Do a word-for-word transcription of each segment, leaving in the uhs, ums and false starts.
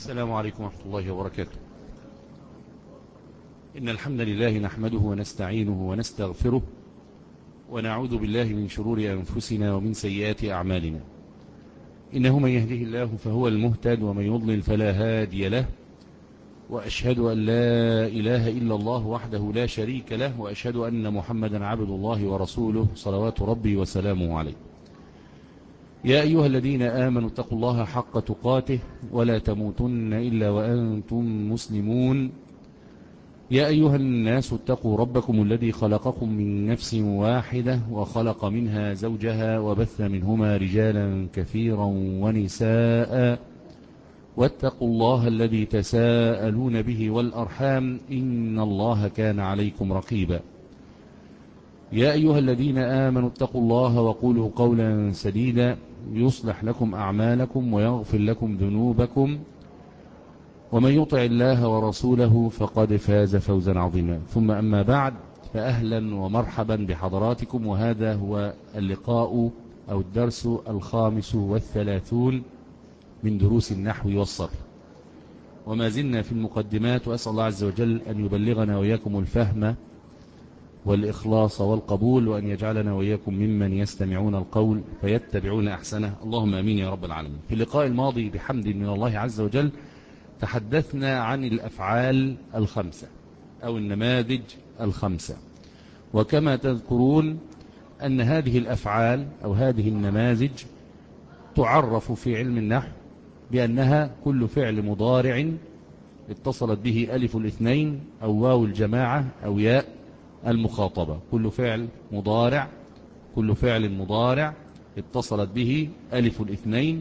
السلام عليكم ورحمة الله وبركاته. إن الحمد لله نحمده ونستعينه ونستغفره ونعوذ بالله من شرور أنفسنا ومن سيئات أعمالنا. إنه من يهده الله فهو المهتد ومن يضلل فلا هادي له، وأشهد أن لا إله إلا الله وحده لا شريك له، وأشهد أن محمدا عبد الله ورسوله صلوات ربي وسلامه عليه. يا أيها الذين آمنوا اتقوا الله حق تقاته ولا تموتن إلا وأنتم مسلمون. يا أيها الناس اتقوا ربكم الذي خلقكم من نفس واحدة وخلق منها زوجها وبث منهما رجالا كثيرا ونساء، واتقوا الله الذي تساءلون به والأرحام إن الله كان عليكم رقيبا. يا أيها الذين آمنوا اتقوا الله وقولوا قولا سديدا يصلح لكم أعمالكم ويغفر لكم ذنوبكم، ومن يطع الله ورسوله فقد فاز فوزا عظيما. ثم أما بعد، فأهلا ومرحبا بحضراتكم، وهذا هو اللقاء أو الدرس الخامس والثلاثون من دروس النحو والصرف، وما زلنا في المقدمات، وأسأل الله عز وجل أن يبلغنا وإياكم الفهم والإخلاص والقبول، وأن يجعلنا وإياكم ممن يستمعون القول فيتبعون أحسنه، اللهم أمين يا رب العالمين. في اللقاء الماضي بحمد من الله عز وجل تحدثنا عن الأفعال الخمسة أو النماذج الخمسة، وكما تذكرون أن هذه الأفعال أو هذه النماذج تعرف في علم النحو بأنها كل فعل مضارع اتصلت به ألف الاثنين أو واو الجماعة أو ياء المخاطبة. كل فعل مضارع كل فعل مضارع اتصلت به ألف الاثنين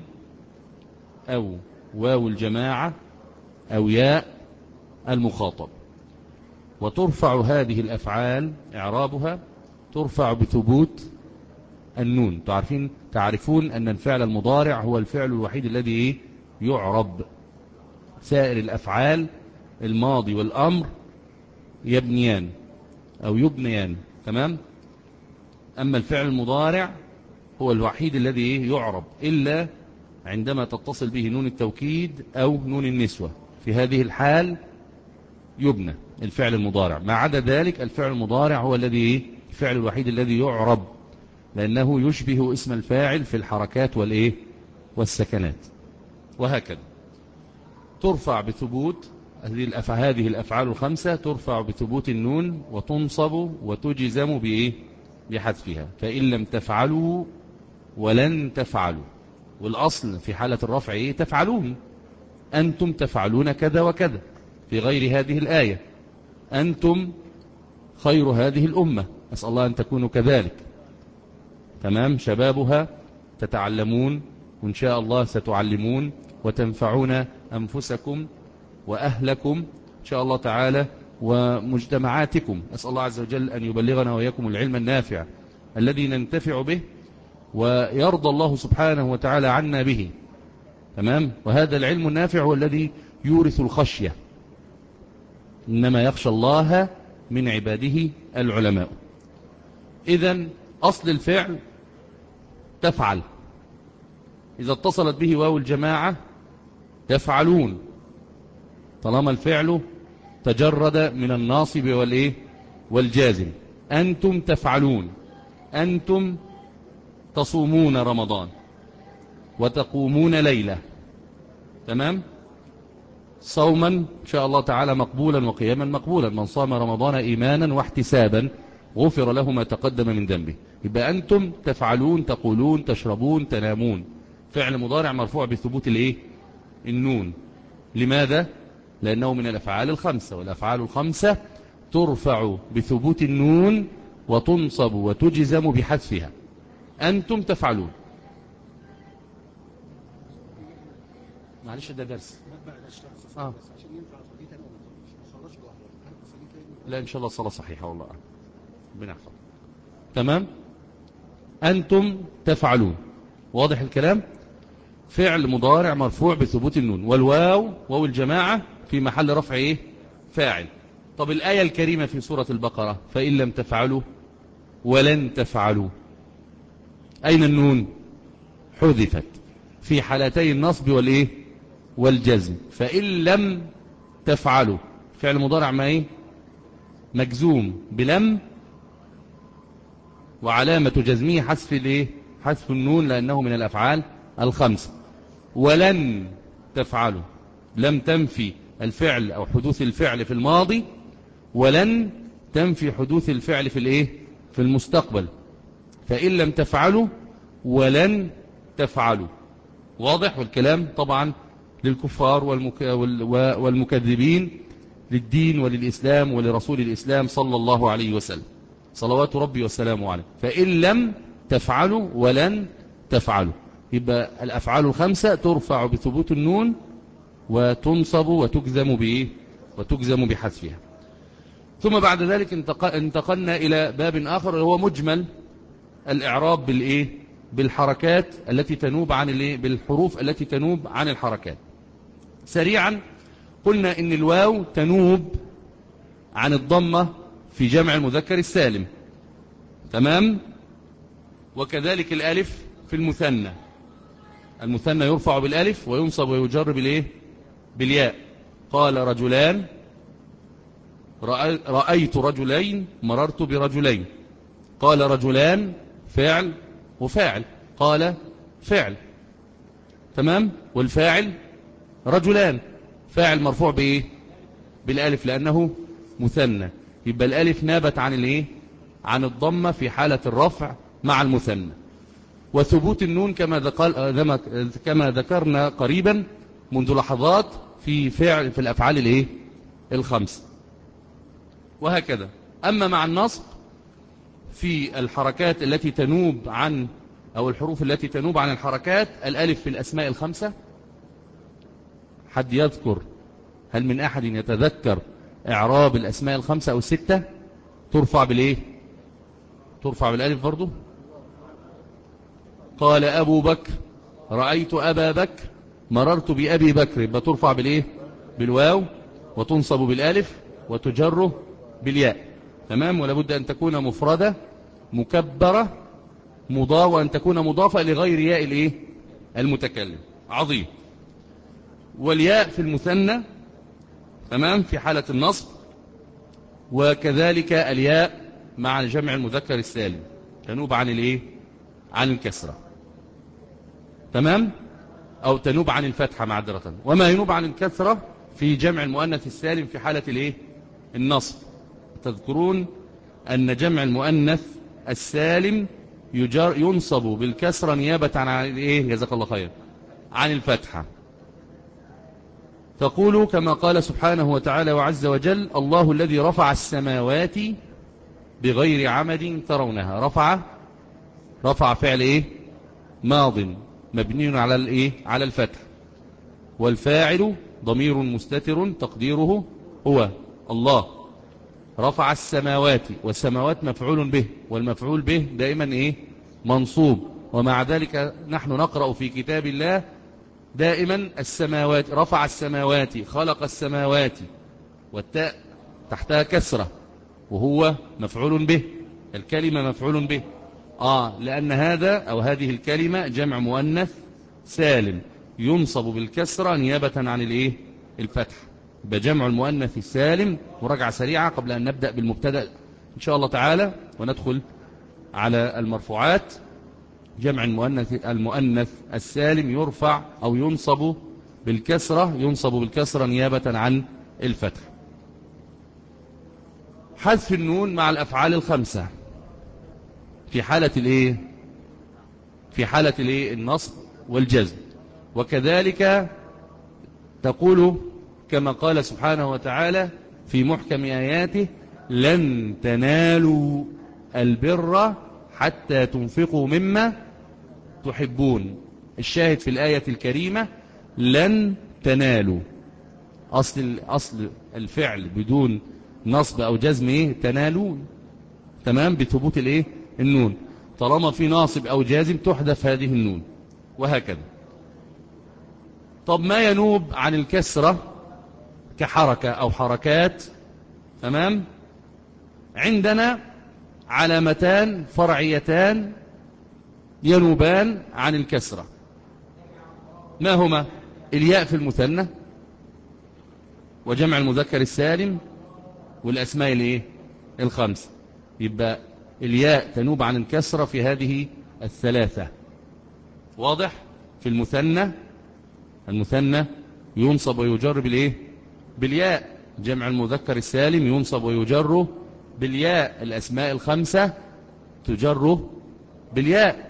أو واو الجماعة أو ياء المخاطب. وترفع هذه الأفعال إعرابها ترفع بثبوت النون. تعرفين تعرفون أن الفعل المضارع هو الفعل الوحيد الذي يعرب. سائر الأفعال الماضي والأمر يبنيان أو يبنيان، تمام؟ أما الفعل المضارع هو الوحيد الذي يعرب إلا عندما تتصل به نون التوكيد أو نون النسوة. في هذه الحال يبنى الفعل المضارع. ما عدا ذلك الفعل المضارع هو الذي الفعل الوحيد الذي يعرب، لأنه يشبه اسم الفاعل في الحركات والإيه والسكنات. وهكذا ترفع بثبوت هذه الأفعال الخمسة، ترفع بثبوت النون وتنصب وتجزم بإيه بحذفها. فإن لم تفعلوا ولن تفعلوا، والأصل في حالة الرفع إيه تفعلون. أنتم تفعلون كذا وكذا. في غير هذه الآية أنتم خير هذه الأمة، أسأل الله أن تكونوا كذلك، تمام؟ شبابها تتعلمون، وإن شاء الله ستعلمون وتنفعون أنفسكم وأهلكم إن شاء الله تعالى ومجتمعاتكم. أسأل الله عز وجل أن يبلغنا وإياكم العلم النافع الذي ننتفع به ويرضى الله سبحانه وتعالى عنا به، تمام؟ وهذا العلم النافع هو الذي يورث الخشية. إنما يخشى الله من عباده العلماء. إذن أصل الفعل تفعل، إذا اتصلت به واو الجماعة تفعلون، طالما الفعل تجرد من الناصب والإيه والجازم. أنتم تفعلون، أنتم تصومون رمضان وتقومون ليلة، تمام؟ صوما إن شاء الله تعالى مقبولا وقياما مقبولا. من صام رمضان إيمانا واحتسابا غفر له ما تقدم من ذنبه. يبقى أنتم تفعلون، تقولون، تشربون، تنامون. فعل مضارع مرفوع بثبوت الإيه النون. لماذا؟ لأنه من الأفعال الخمسة، والأفعال الخمسة ترفع بثبوت النون وتنصب وتجزم بحذفها. أنتم تفعلون. معلش ده درس آه. لا إن شاء الله الصلاة صحيحة والله ربنا يحفظك، تمام؟ أنتم تفعلون، واضح الكلام؟ فعل مضارع مرفوع بثبوت النون، والواو واو الجماعة في محل رفع إيه فاعل. طب الآية الكريمة في سورة البقرة فإن لم تفعلوا ولن تفعلوا، أين النون؟ حذفت في حالتي النصب والإيه والجزم. فإن لم تفعلوا فعل مضارع ما ايه مجزوم بلم، وعلامة جزمه حذف الايه حذف النون لأنه من الأفعال الخمسة. ولن تفعلوا لم تنفي الفعل أو حدوث الفعل في الماضي، ولن تنفي حدوث الفعل في الايه في المستقبل. فإن لم تفعلوا ولن تفعلوا. واضح؟ والكلام طبعا للكفار والمك... والمكذبين للدين وللإسلام ولرسول الإسلام صلى الله عليه وسلم صلوات ربي وسلامه عليه. فإن لم تفعلوا ولن تفعلوا، يبقى الأفعال الخمسة ترفع بثبوت النون وتنصب وتجزم بإيه وتجزم بحذفها. ثم بعد ذلك انتقلنا إلى باب آخر هو مجمل الإعراب بالإيه بالحركات التي تنوب عن الإيه بالحروف التي تنوب عن الحركات. سريعا قلنا إن الواو تنوب عن الضمة في جمع المذكر السالم، تمام؟ وكذلك الألف في المثنى، المثنى يرفع بالألف وينصب ويجر بالإيه بالياء. قال رجلان، رأيت رجلين، مررت برجلين. قال رجلان فعل وفاعل، قال فعل، تمام؟ والفاعل رجلان، فاعل مرفوع بإيه بالألف لأنه مثنى. يبقى الألف نابت عن الإيه عن الضمة في حالة الرفع مع المثنى. وثبوت النون كما ذكر كما ذكرنا قريبا منذ لحظات في فعل في الأفعال الإيه الخمس. وهكذا. أما مع النصب في الحركات التي تنوب عن أو الحروف التي تنوب عن الحركات، الألف في الأسماء الخمسة. حد يذكر؟ هل من أحد يتذكر إعراب الأسماء الخمسة أو الستة؟ ترفع بالإيه ترفع بالألف برضو. قال أبو بكر، رأيت أبا بكر، مررت بأبي بكر، يبقى ترفع بالإيه بالواو وتنصب بالألف وتجر بالياء، تمام؟ ولا بد أن تكون مفردة مكبرة مضافة، وأن تكون مضافة لغير ياء الإيه المتكلم. عظيم. والياء في المثنى، تمام، في حالة النصب. وكذلك الياء مع جمع المذكر السالم تنوب عن الإيه عن الكسرة، تمام، أو تنوب عن الفتحة معذرة. وما ينوب عن الكسرة في جمع المؤنث السالم في حالة الإيه النصب. تذكرون أن جمع المؤنث السالم يجر ينصب بالكسرة نيابة عن الإيه جزاك الله خير عن الفتحة. تقول كما قال سبحانه وتعالى وعز وجل: الله الذي رفع السماوات بغير عمد ترونها. رفع رفع فعل إيه ماض مبني على الإيه على الفتح، والفاعل ضمير مستتر تقديره هو الله. رفع السماوات، والسماوات مفعول به، والمفعول به دائما إيه منصوب. ومع ذلك نحن نقرأ في كتاب الله دائما السماوات، رفع السماوات، خلق السماوات، والتاء تحتها كسرة وهو مفعول به، الكلمة مفعول به. آه لأن هذا أو هذه الكلمة جمع مؤنث سالم ينصب بالكسرة نيابة عن الإيه الفتح. بجمع المؤنث السالم. مراجعة سريعة قبل أن نبدأ بالمبتدأ إن شاء الله تعالى وندخل على المرفوعات. جمع المؤنث المؤنث السالم يرفع أو ينصب بالكسرة ينصب بالكسرة نيابة عن الفتح. حذف النون مع الأفعال الخمسة في حالة الإيه في حالة الإيه النصب والجزم. وكذلك تقول كما قال سبحانه وتعالى في محكم آياته: لن تنالوا البر حتى تنفقوا مما تحبون. الشاهد في الآية الكريمة لن تنالوا، أصل, أصل الفعل بدون نصب أو جزم إيه تنالوا، تمام، بثبوت الإيه النون. طالما في ناصب أو جازم تحذف هذه النون، وهكذا. طب ما ينوب عن الكسرة كحركة أو حركات، تمام، عندنا علامتان فرعيتان ينوبان عن الكسرة. ما هما؟ الياء في المثنى وجمع المذكر السالم والأسماء الايه الخمسة. يبقى الياء تنوب عن الكسرة في هذه الثلاثة. واضح؟ في المثنى، المثنى ينصب ويجر بالايه بالياء، جمع المذكر السالم ينصب ويجر بالياء، الأسماء الخمسة تجر بالياء،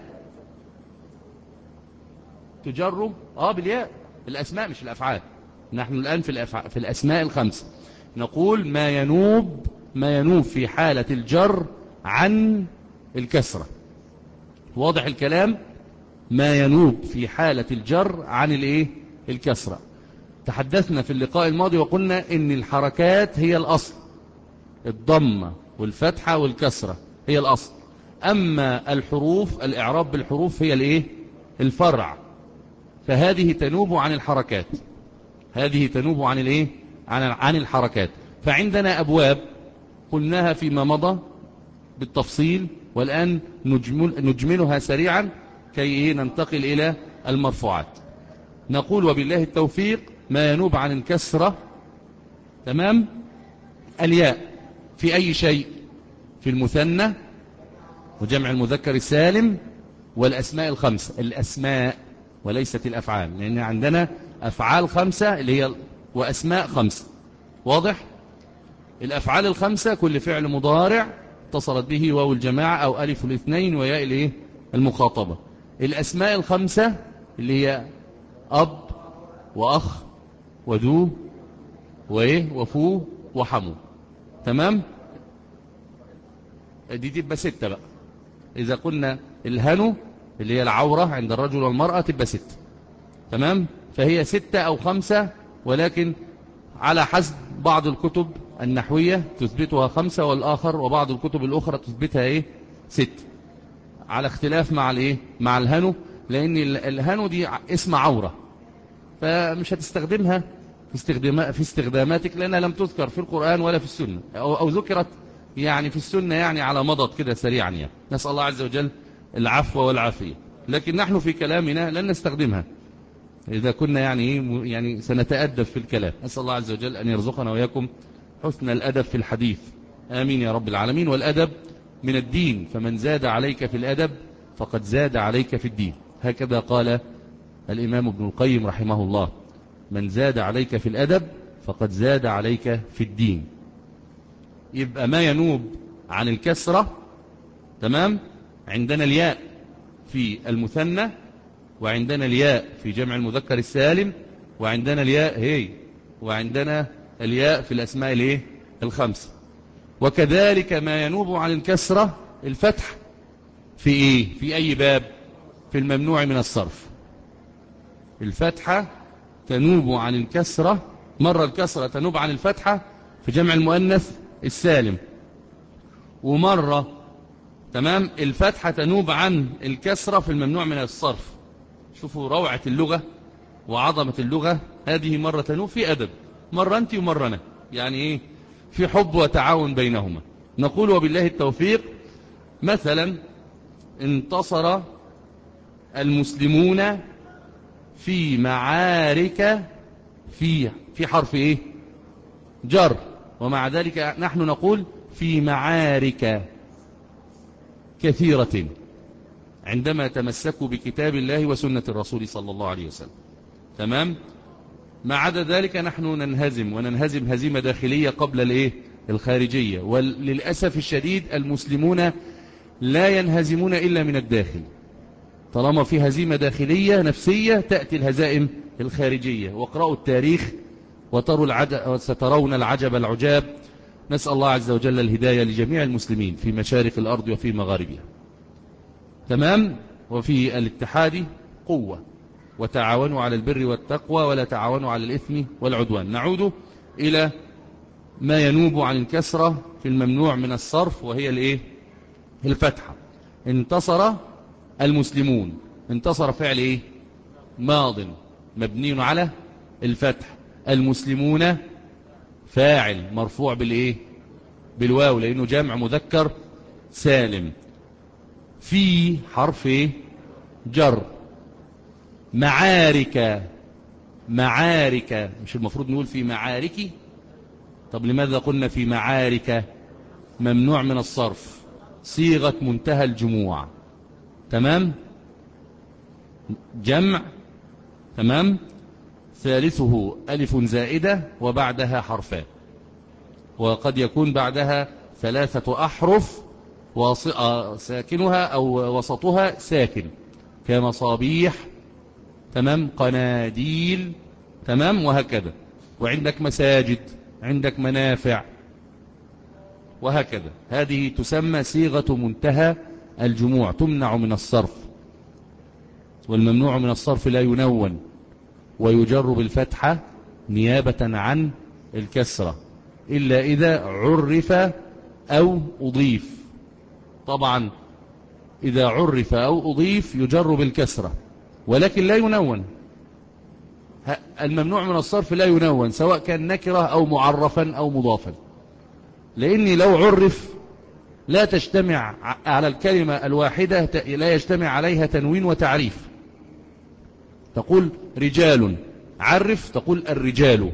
تجر اه بالياء، الأسماء مش الأفعال. نحن الآن في, الأفع... في الأسماء الخمسة نقول ما ينوب ما ينوب في حالة الجر عن الكسرة. واضح الكلام؟ ما ينوب في حالة الجر عن الايه الكسرة. تحدثنا في اللقاء الماضي وقلنا ان الحركات هي الأصل، الضمة والفتحة والكسرة هي الأصل، أما الحروف الإعراب بالحروف هي الايه الفرع، فهذه تنوب عن الحركات، هذه تنوب عن الايه عن عن الحركات. فعندنا أبواب قلناها فيما مضى بالتفصيل، والآن نجمل نجملها سريعا كي ننتقل إلى المرفوعات. نقول وبالله التوفيق ما ينوب عن الكسرة، تمام، الياء في أي شيء، في المثنى وجمع المذكر السالم والأسماء الخمسة، الأسماء وليست الأفعال، لأن عندنا أفعال خمسة اللي هي وأسماء خمسة. واضح؟ الأفعال الخمسة كل فعل مضارع اتصلت به واو الجماعة أو ألف الاثنين وياء الايه المخاطبة. الأسماء الخمسة اللي هي أب وأخ وذو وإيه وفو وحمو، تمام، دي تبقى ستة بقى. إذا قلنا الهنو اللي هي العورة عند الرجل والمرأة تبقى ستة، تمام، فهي ستة أو خمسة، ولكن على حسب بعض الكتب النحوية تثبتها خمسة والآخر وبعض الكتب الأخرى تثبتها إيه ستة، على اختلاف مع الإيه مع الهنو، لأن الهنو دي اسم عورة، فمش هتستخدمها في استخدام في استخداماتك لأنها لم تذكر في القرآن ولا في السنة، أو, أو ذكرت يعني في السنة يعني على مضض كده سريعا، يعني نسأل الله عز وجل العفو والعافية، لكن نحن في كلامنا لن نستخدمها إذا كنا يعني يعني سنتأدب في الكلام. نسأل الله عز وجل أن يرزقنا وإياكم حسن الأدب في الحديث، آمين يا رب العالمين. والأدب من الدين، فمن زاد عليك في الأدب فقد زاد عليك في الدين، هكذا قال الإمام ابن القيم رحمه الله، من زاد عليك في الأدب فقد زاد عليك في الدين. يبقى ما ينوب عن الكسرة، تمام، عندنا الياء في المثنى، وعندنا الياء في جمع المذكر السالم، وعندنا الياء هي وعندنا الياء في الأسماء الايه الخمسة. وكذلك ما ينوب عن الكسرة الفتح في ايه في أي باب؟ في الممنوع من الصرف. الفتحة تنوب عن الكسرة، مرة الكسرة تنوب عن الفتحة في جمع المؤنث السالم، ومرة تمام الفتحة تنوب عن الكسرة في الممنوع من الصرف. شوفوا روعة اللغة وعظمة اللغة، هذه مرة تنوب في أدب، مرة أنت ومرة أنا، يعني إيه في حب وتعاون بينهما. نقول وبالله التوفيق مثلا انتصر المسلمون في معارك، في في حرف إيه جر، ومع ذلك نحن نقول في معارك كثيرة عندما تمسكوا بكتاب الله وسنة الرسول صلى الله عليه وسلم، تمام. ما عدا ذلك نحن ننهزم، وننهزم هزيمة داخلية قبل الايه الخارجية، وللأسف الشديد المسلمون لا ينهزمون إلا من الداخل. طالما في هزيمة داخلية نفسية تأتي الهزائم الخارجية. واقرأوا التاريخ وتروا العجب وسترون العجب العجاب. نسأل الله عز وجل الهداية لجميع المسلمين في مشارق الأرض وفي مغاربها، تمام. وفي الاتحاد قوة، وتعاونوا على البر والتقوى ولا تعاونوا على الإثم والعدوان. نعود إلى ما ينوب عن الكسرة في الممنوع من الصرف، وهي الايه الفتحة. انتصر المسلمون، انتصر فعل ايه ماض مبني على الفتح، المسلمون فاعل مرفوع بالايه بالواو لانه جمع مذكر سالم، في حرف ايه جر، معارك معارك، مش المفروض نقول في معارك؟ طب لماذا قلنا في معارك؟ ممنوع من الصرف، صيغة منتهى الجموع، تمام، جمع، تمام، ثالثه ألف زائدة وبعدها حرفان، وقد يكون بعدها ثلاثة أحرف ساكنها أو وسطها ساكن كمصابيح، تمام، قناديل، تمام، وهكذا. وعندك مساجد، عندك منافع، وهكذا. هذه تسمى صيغة منتهى الجموع، تمنع من الصرف. والممنوع من الصرف لا ينون ويجر بالفتحة نيابة عن الكسرة إلا إذا عرف أو أضيف. طبعا إذا عرف أو أضيف يجر بالكسرة ولكن لا ينون. الممنوع من الصرف لا ينون سواء كان نكرة أو معرفا أو مضافا، لأني لو عرف لا تجتمع على الكلمة الواحدة، لا يجتمع عليها تنوين وتعريف. تقول رجال، عرف تقول الرجال.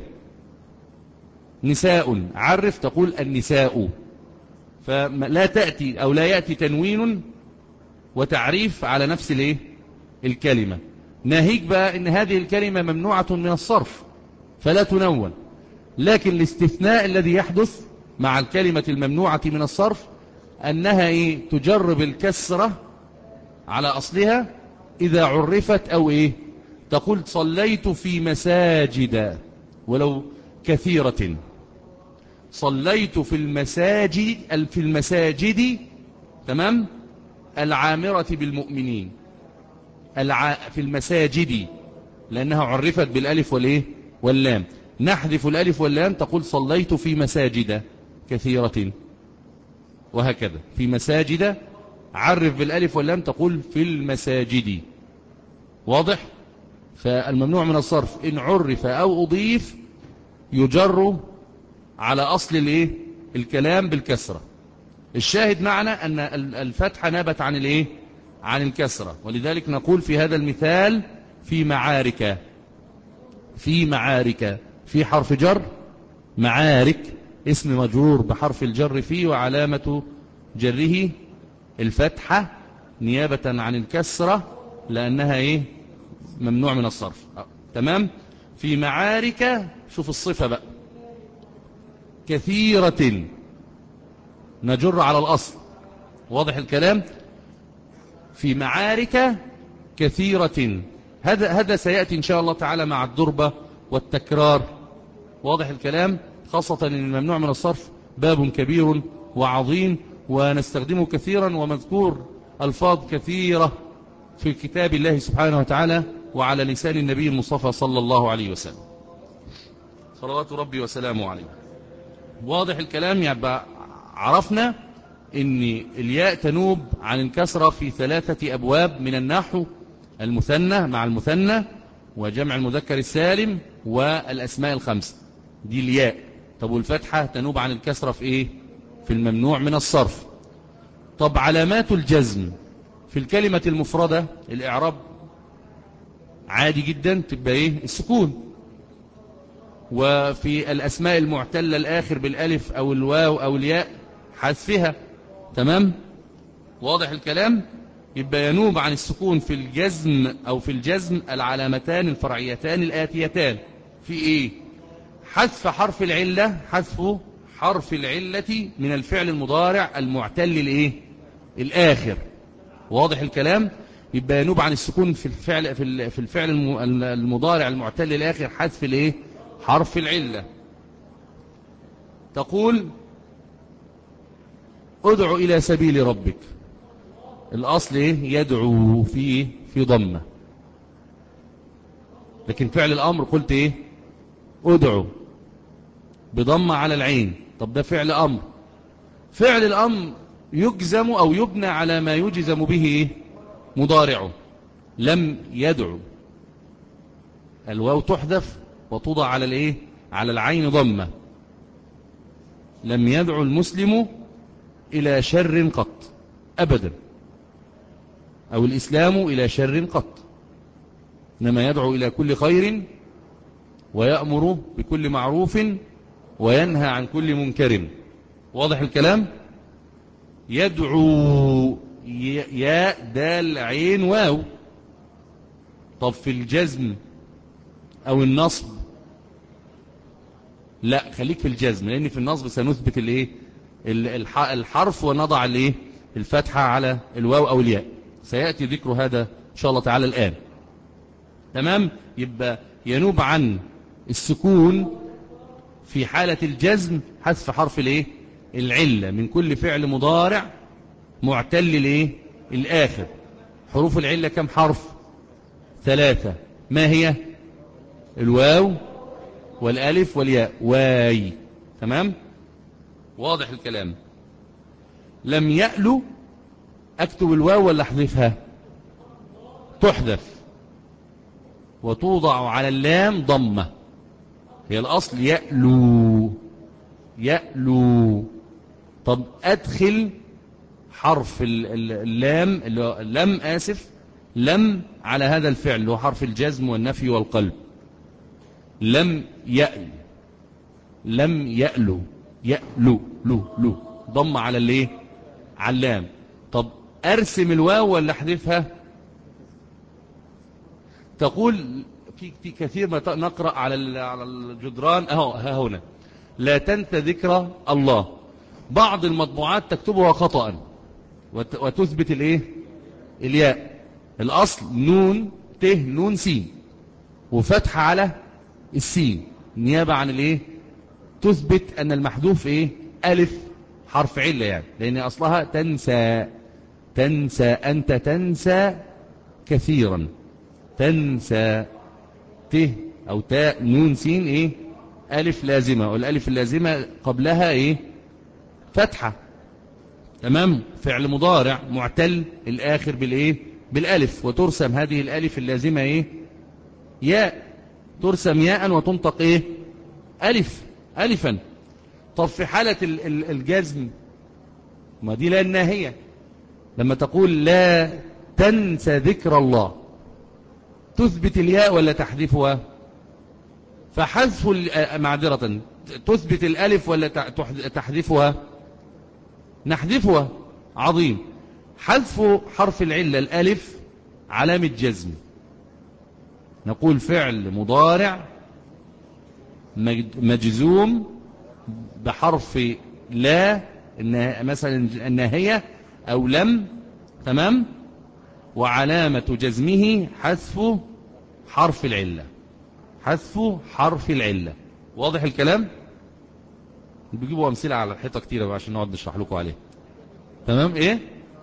نساء، عرف تقول النساء. فلا تأتي أو لا يأتي تنوين وتعريف على نفس الايه الكلمة. ناهيك بقى ان هذه الكلمة ممنوعة من الصرف فلا تنون، لكن الاستثناء الذي يحدث مع الكلمة الممنوعة من الصرف أنها إيه؟ تجر بالكسرة على أصلها إذا عرفت أو إيه؟ تقول صليت في مساجد ولو كثيرة، صليت في المساجد في المساجد تمام العامرة بالمؤمنين، الع... في المساجد لأنها عرفت بالألف والإيه واللام. نحذف الألف واللام تقول صليت في مساجد كثيرة، وهكذا. في مساجد عرف بالألف واللام تقول في المساجد. واضح؟ فالممنوع من الصرف إن عرف أو أضيف يجر على أصل الإيه الكلام بالكسرة. الشاهد معنا أن الفتحة نابت عن الإيه عن الكسرة، ولذلك نقول في هذا المثال في معارك. في معارك في حرف جر، معارك اسم مجرور بحرف الجر فيه وعلامة جره الفتحة نيابة عن الكسرة لأنها إيه ممنوع من الصرف. تمام. في معارك شوف الصفة بقى، كثيرة نجر على الأصل. واضح الكلام؟ في معارك كثيرة، هذا هذا سيأتي إن شاء الله تعالى مع الضربة والتكرار. واضح الكلام؟ خاصة أن الممنوع من الصرف باب كبير وعظيم ونستخدمه كثيرا، ومذكور ألفاظ كثيرة في كتاب الله سبحانه وتعالى وعلى لسان النبي المصطفى صلى الله عليه وسلم صلوات ربي وسلامه عليه. واضح الكلام؟ يبقى عرفنا ان الياء تنوب عن الكسرة في ثلاثة أبواب من النحو: المثنى مع المثنى، وجمع المذكر السالم، والأسماء الخمسة. دي الياء. طب والفتحة تنوب عن الكسرة في ايه؟ في الممنوع من الصرف. طب علامات الجزم في الكلمة المفردة الإعراب عادي جدا تبقى ايه؟ السكون. وفي الأسماء المعتلة الآخر بالألف أو الواو أو الياء حذفها. تمام. واضح الكلام؟ يبقى ينوب عن السكون في الجزم أو في الجزم العلامتان الفرعيتان الآتيتان في إيه؟ حذف حرف العلة، حذف حرف العلة من الفعل المضارع المعتل الإيه؟ الآخر. واضح الكلام؟ يبقى ينوب عن السكون في الفعل في الفعل المضارع المعتل الآخر حذف الإيه؟ حرف العلة. تقول ادعو إلى سبيل ربك، الأصل إيه؟ يدعو فيه في ضمة، لكن فعل الأمر قلت إيه؟ ادعو بضمة على العين. طب ده فعل أمر. فعل الأمر يجزم أو يبنى على ما يجزم به إيه؟ مضارعه. لم يدعو، الواو تحذف وتوضع على الإيه؟ على العين ضمة. لم يدعو المسلم إلى شر قط أبدا، أو الإسلام إلى شر قط، إنما يدعو إلى كل خير ويأمر بكل معروف وينهى عن كل منكر. واضح الكلام؟ يدعو ياء دال عين واو. طب في الجزم او النصب لا، خليك في الجزم، لان في النصب سنثبت الايه الحرف ونضع الايه الفتحة على الواو او الياء، سيأتي ذكر هذا ان شاء الله تعالى الآن. تمام؟ يبقى ينوب عن السكون في حالة الجزم حذف حرف الايه العلة من كل فعل مضارع معتل الايه الآخر. حروف العلة كم حرف؟ ثلاثة. ما هي؟ الواو والالف والياء. واي. تمام؟ واضح الكلام؟ لم يألو اكتب الواو ولا احذفها؟ تحذف وتوضع على اللام ضمة. هي الأصل يألو يألو. طب أدخل حرف اللام اللام آسف لم على هذا الفعل هو حرف الجزم والنفي والقلب. لم يأل لم يألو يألو لو لو ضم على الايه على اللام. طب أرسم الواو ولا احذفها؟ تقول في في كثير ما نقرأ على على الجدران اهو ها هنا لا تنسى ذكر الله. بعض المطبوعات تكتبها خطأ وتثبت الايه الياء. الاصل نون ت نون سين وفتحة على السين نيابة عن الايه تثبت ان المحذوف ايه الف حرف علة، يعني لان اصلها تنسى. تنسى انت تنسى كثيرا. تنسى ت او تاء نون سين ايه الف لازمة، والالف اللازمة قبلها ايه فتحة. تمام؟ فعل مضارع معتل الاخر بالايه بالالف، وترسم هذه الالف اللازمة ايه ياء. ترسم ياء وتنطق ايه الف الفا. طب في حالة الجزم ما دي لا الناهية، لما تقول لا تنسى ذكر الله تثبت الياء ولا تحذفها؟ فحذف معذرة تثبت الالف ولا تحذفها؟ نحذفها. عظيم. حذف حرف العلة الالف علامة جزم. نقول فعل مضارع مجزوم بحرف لا مثلا الناهية او لم. تمام؟ وعلامة جزمه حذف حرف العلة. حذف حرف العلة. واضح الكلام؟ بيجيبوا أمثلة على الحيطة كتيرة عشان نقعد نشرح لكم عليه. تمام؟ ايه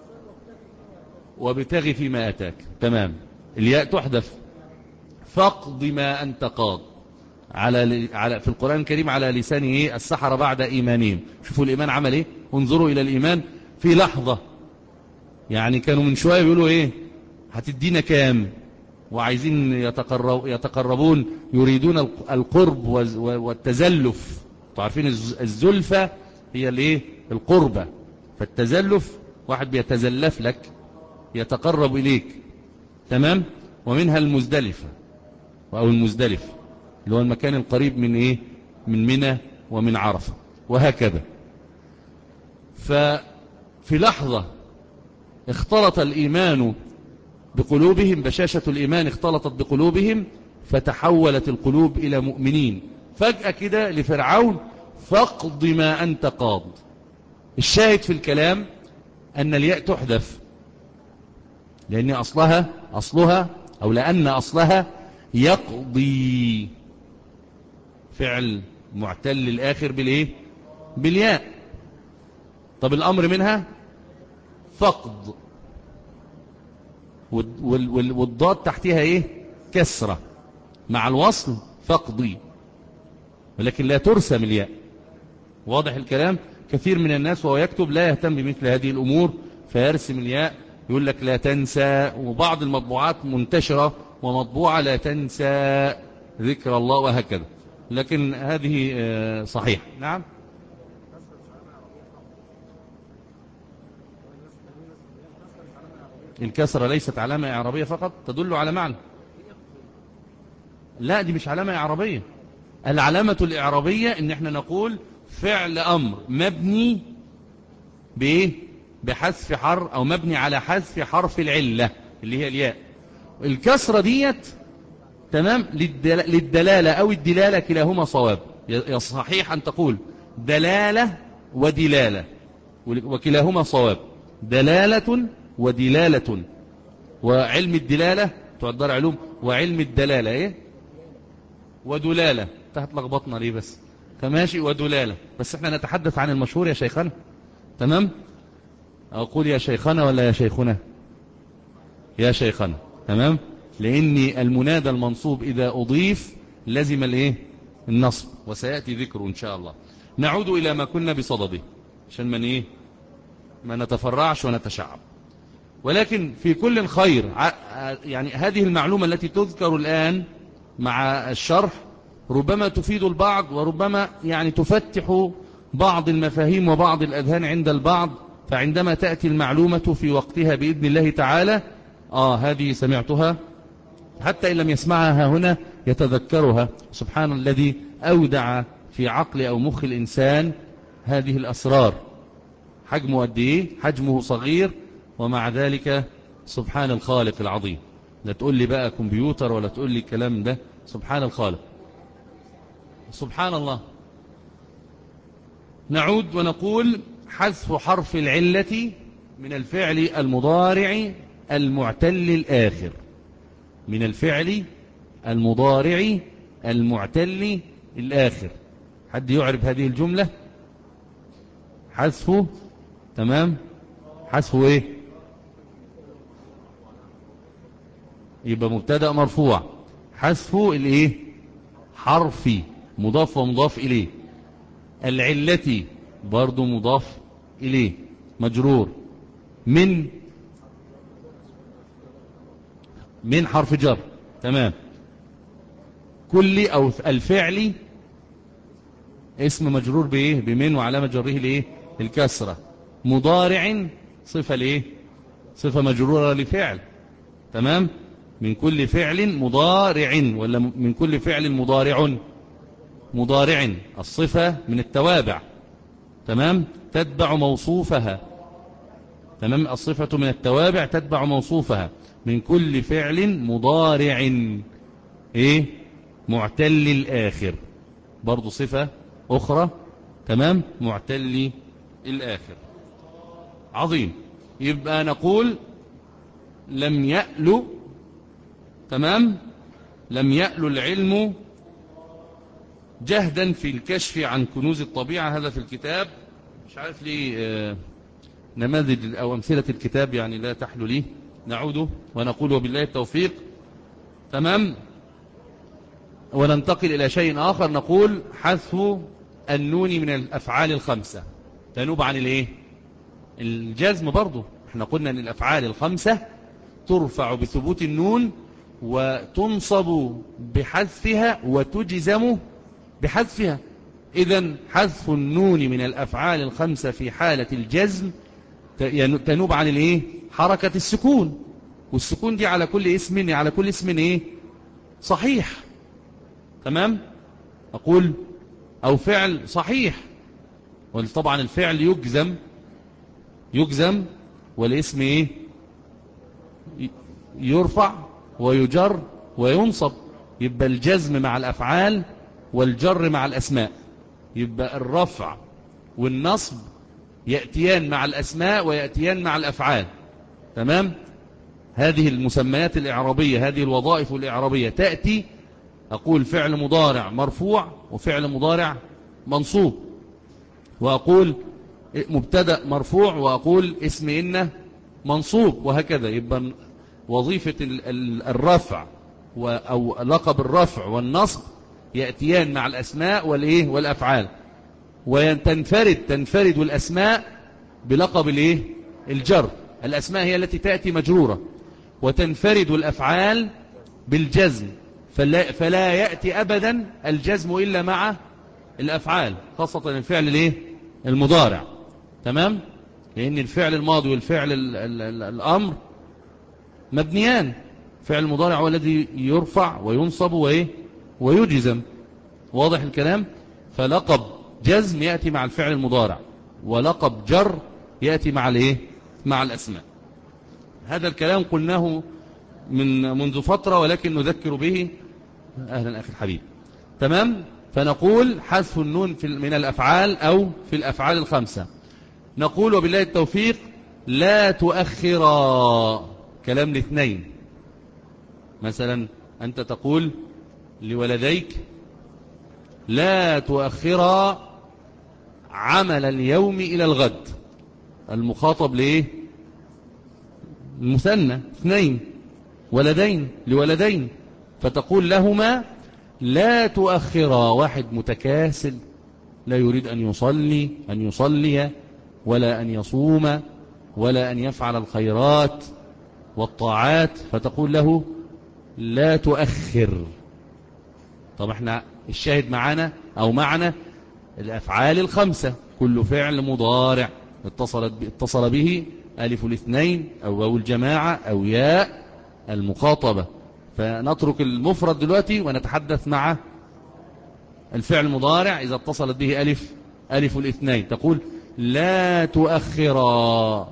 وابتغي فيما اتاك. تمام؟ الياء تحذف. فاقض ما انت قاض على على في القرآن الكريم على لسان ايه السحرة بعد ايمانهم. شوفوا الايمان عمل ايه. انظروا الى الايمان في لحظة. يعني كانوا من شوية بيقولوا ايه هتدينا كام وعايزين يتقرب يتقربون يريدون القرب والتزلف. عارفين الزلفة هي الايه القربة، فالتزلف واحد بيتزلف لك يتقرب اليك. تمام؟ ومنها المزدلفة او المزدلف اللي هو المكان القريب من ايه من منى ومن عرفة وهكذا. ففي لحظة اختلط الإيمان بقلوبهم، بشاشة الإيمان اختلطت بقلوبهم فتحولت القلوب إلى مؤمنين. فجأة كده لفرعون فاقض ما أنت قاض. الشاهد في الكلام أن الياء تحذف لأن أصلها أصلها أو لأن أصلها يقضي فعل معتل الآخر بالإيه بالياء. طب الأمر منها فقد والضاد تحتها ايه كسرة مع الوصل فقضي، ولكن لا ترسم الياء. واضح الكلام؟ كثير من الناس وهو يكتب لا يهتم بمثل هذه الأمور فيرسم الياء يقول لك لا تنسى. وبعض المطبوعات منتشرة ومطبوعة لا تنسى ذكر الله وهكذا، لكن هذه صحيح. نعم. الكسرة ليست علامة إعرابية فقط، تدل على معنى. لا دي مش علامة إعرابية. العلامة الإعرابية إن احنا نقول فعل أمر مبني بإيه؟ بحذف حرف، أو مبني على حذف حرف العلة اللي هي الياء. الكسرة ديت تمام للدلالة أو الدلالة كلاهما صواب. صحيح أن تقول دلالة ودلالة وكلاهما صواب. دلالة ودلالة، وعلم الدلالة تعدر علوم، وعلم الدلالة إيه؟ ودلالة. تحت لخبطنا ليه بس؟ فماشي ودلالة، بس احنا نتحدث عن المشهور يا شيخنا. تمام؟ أقول يا شيخنا ولا يا شيخنا؟ يا شيخنا. تمام؟ لأن المنادى المنصوب إذا أضيف لازم الإيه؟ النصب، وسيأتي ذكره إن شاء الله. نعود إلى ما كنا بصدده عشان من إيه؟ ما نتفرعش ونتشعب. ولكن في كل خير، يعني هذه المعلومة التي تذكر الآن مع الشرح ربما تفيد البعض، وربما يعني تفتح بعض المفاهيم وبعض الأذهان عند البعض. فعندما تأتي المعلومة في وقتها بإذن الله تعالى، آه هذه سمعتها، حتى إن لم يسمعها هنا يتذكرها. سبحان الذي أودع في عقل أو مخ الإنسان هذه الأسرار. حجمه قد إيه؟ حجمه صغير، ومع ذلك سبحان الخالق العظيم. لا تقول لي بقى كمبيوتر ولا تقول لي الكلام ده، سبحان الخالق. سبحان الله. نعود ونقول حذف حرف العلة من الفعل المضارع المعتل الآخر. من الفعل المضارع المعتل الآخر. حد يعرب هذه الجملة؟ حذفه. تمام؟ حذفه ايه؟ يبقى مبتدأ مرفوع. حذفه الايه؟ حرفي، مضاف ومضاف إليه. العلة برضو مضاف إليه مجرور. من من حرف جر. تمام. كل أو الفعل اسم مجرور بإيه؟ بمن، وعلامة جره لإيه؟ الكسرة. مضارع صفة لإيه؟ صفة مجرورة لفعل. تمام. من كل فعل مضارع، ولا من كل فعل مضارع؟ مضارع الصفة من التوابع. تمام. تتبع موصوفها. تمام. الصفة من التوابع تتبع موصوفها. من كل فعل مضارع ايه؟ معتل الآخر، برضو صفة أخرى. تمام. معتل الآخر. عظيم. يبقى نقول لم يألو. تمام. لم يألو العلم جهدا في الكشف عن كنوز الطبيعة. هذا في الكتاب. مش عارف ليه آه نماذج أو أمثلة الكتاب يعني لا تحلو لي. نعود ونقول وبالله التوفيق. تمام. وننتقل إلى شيء آخر. نقول حذف النون من الأفعال الخمسة تنوب عن الايه؟ الجزم. برضو احنا قلنا ان الأفعال الخمسة ترفع بثبوت النون، وتنصب بحذفها، وتجزم بحذفها. إذن حذف النون من الأفعال الخمسة في حالة الجزم تنوب عن الايه؟ حركة السكون. والسكون دي على كل اسم، على كل اسم ايه؟ صحيح. تمام. أقول أو فعل صحيح. وطبعا الفعل يجزم يجزم والاسم ايه؟ يرفع ويجر وينصب. يبقى الجزم مع الأفعال والجر مع الأسماء. يبقى الرفع والنصب يأتيان مع الأسماء ويأتيان مع الأفعال. تمام. هذه المسميات الإعرابية، هذه الوظائف الإعرابية تأتي. أقول فعل مضارع مرفوع وفعل مضارع منصوب، وأقول مبتدأ مرفوع وأقول اسم إنه منصوب، وهكذا. يبقى وظيفة الرفع أو لقب الرفع والنصب يأتيان مع الأسماء والإيه؟ والأفعال. وتنفرد تنفرد الأسماء بلقب الإيه؟ الجر. الأسماء هي التي تأتي مجرورة، وتنفرد الأفعال بالجزم. فلا, فلا يأتي أبدا الجزم إلا مع الأفعال، خاصة الفعل الإيه؟ المضارع. تمام. لأن الفعل الماضي والفعل ال ال ال الأمر مبنيان. فعل المضارع هو الذي يرفع وينصب وإيه؟ ويجزم. واضح الكلام؟ فلقب جزم يأتي مع الفعل المضارع، ولقب جر يأتي مع الايه؟ مع الأسماء. هذا الكلام قلناه من منذ فترة ولكن نذكر به. أهلا أخي الحبيب. تمام. فنقول حذف النون في من الأفعال أو في الأفعال الخمسة. نقول وبالله التوفيق لا تؤخرا كلام الاثنين. مثلا أنت تقول لولديك لا تؤخرا عمل اليوم إلى الغد. المخاطب ليه؟ المثنى اثنين، ولدين لولدين، فتقول لهما لا تؤخرا. واحد متكاسل لا يريد أن يصلي أن يصلي ولا أن يصوم ولا أن يفعل الخيرات والطاعات، فتقول له لا تؤخر. طب احنا الشاهد معنا أو معنا الأفعال الخمسة، كل فعل مضارع اتصلت اتصل به ألف الاثنين أو واو الجماعة أو ياء المخاطبة. فنترك المفرد دلوقتي ونتحدث مع الفعل المضارع إذا اتصلت به ألف ألف الاثنين. تقول لا تؤخرا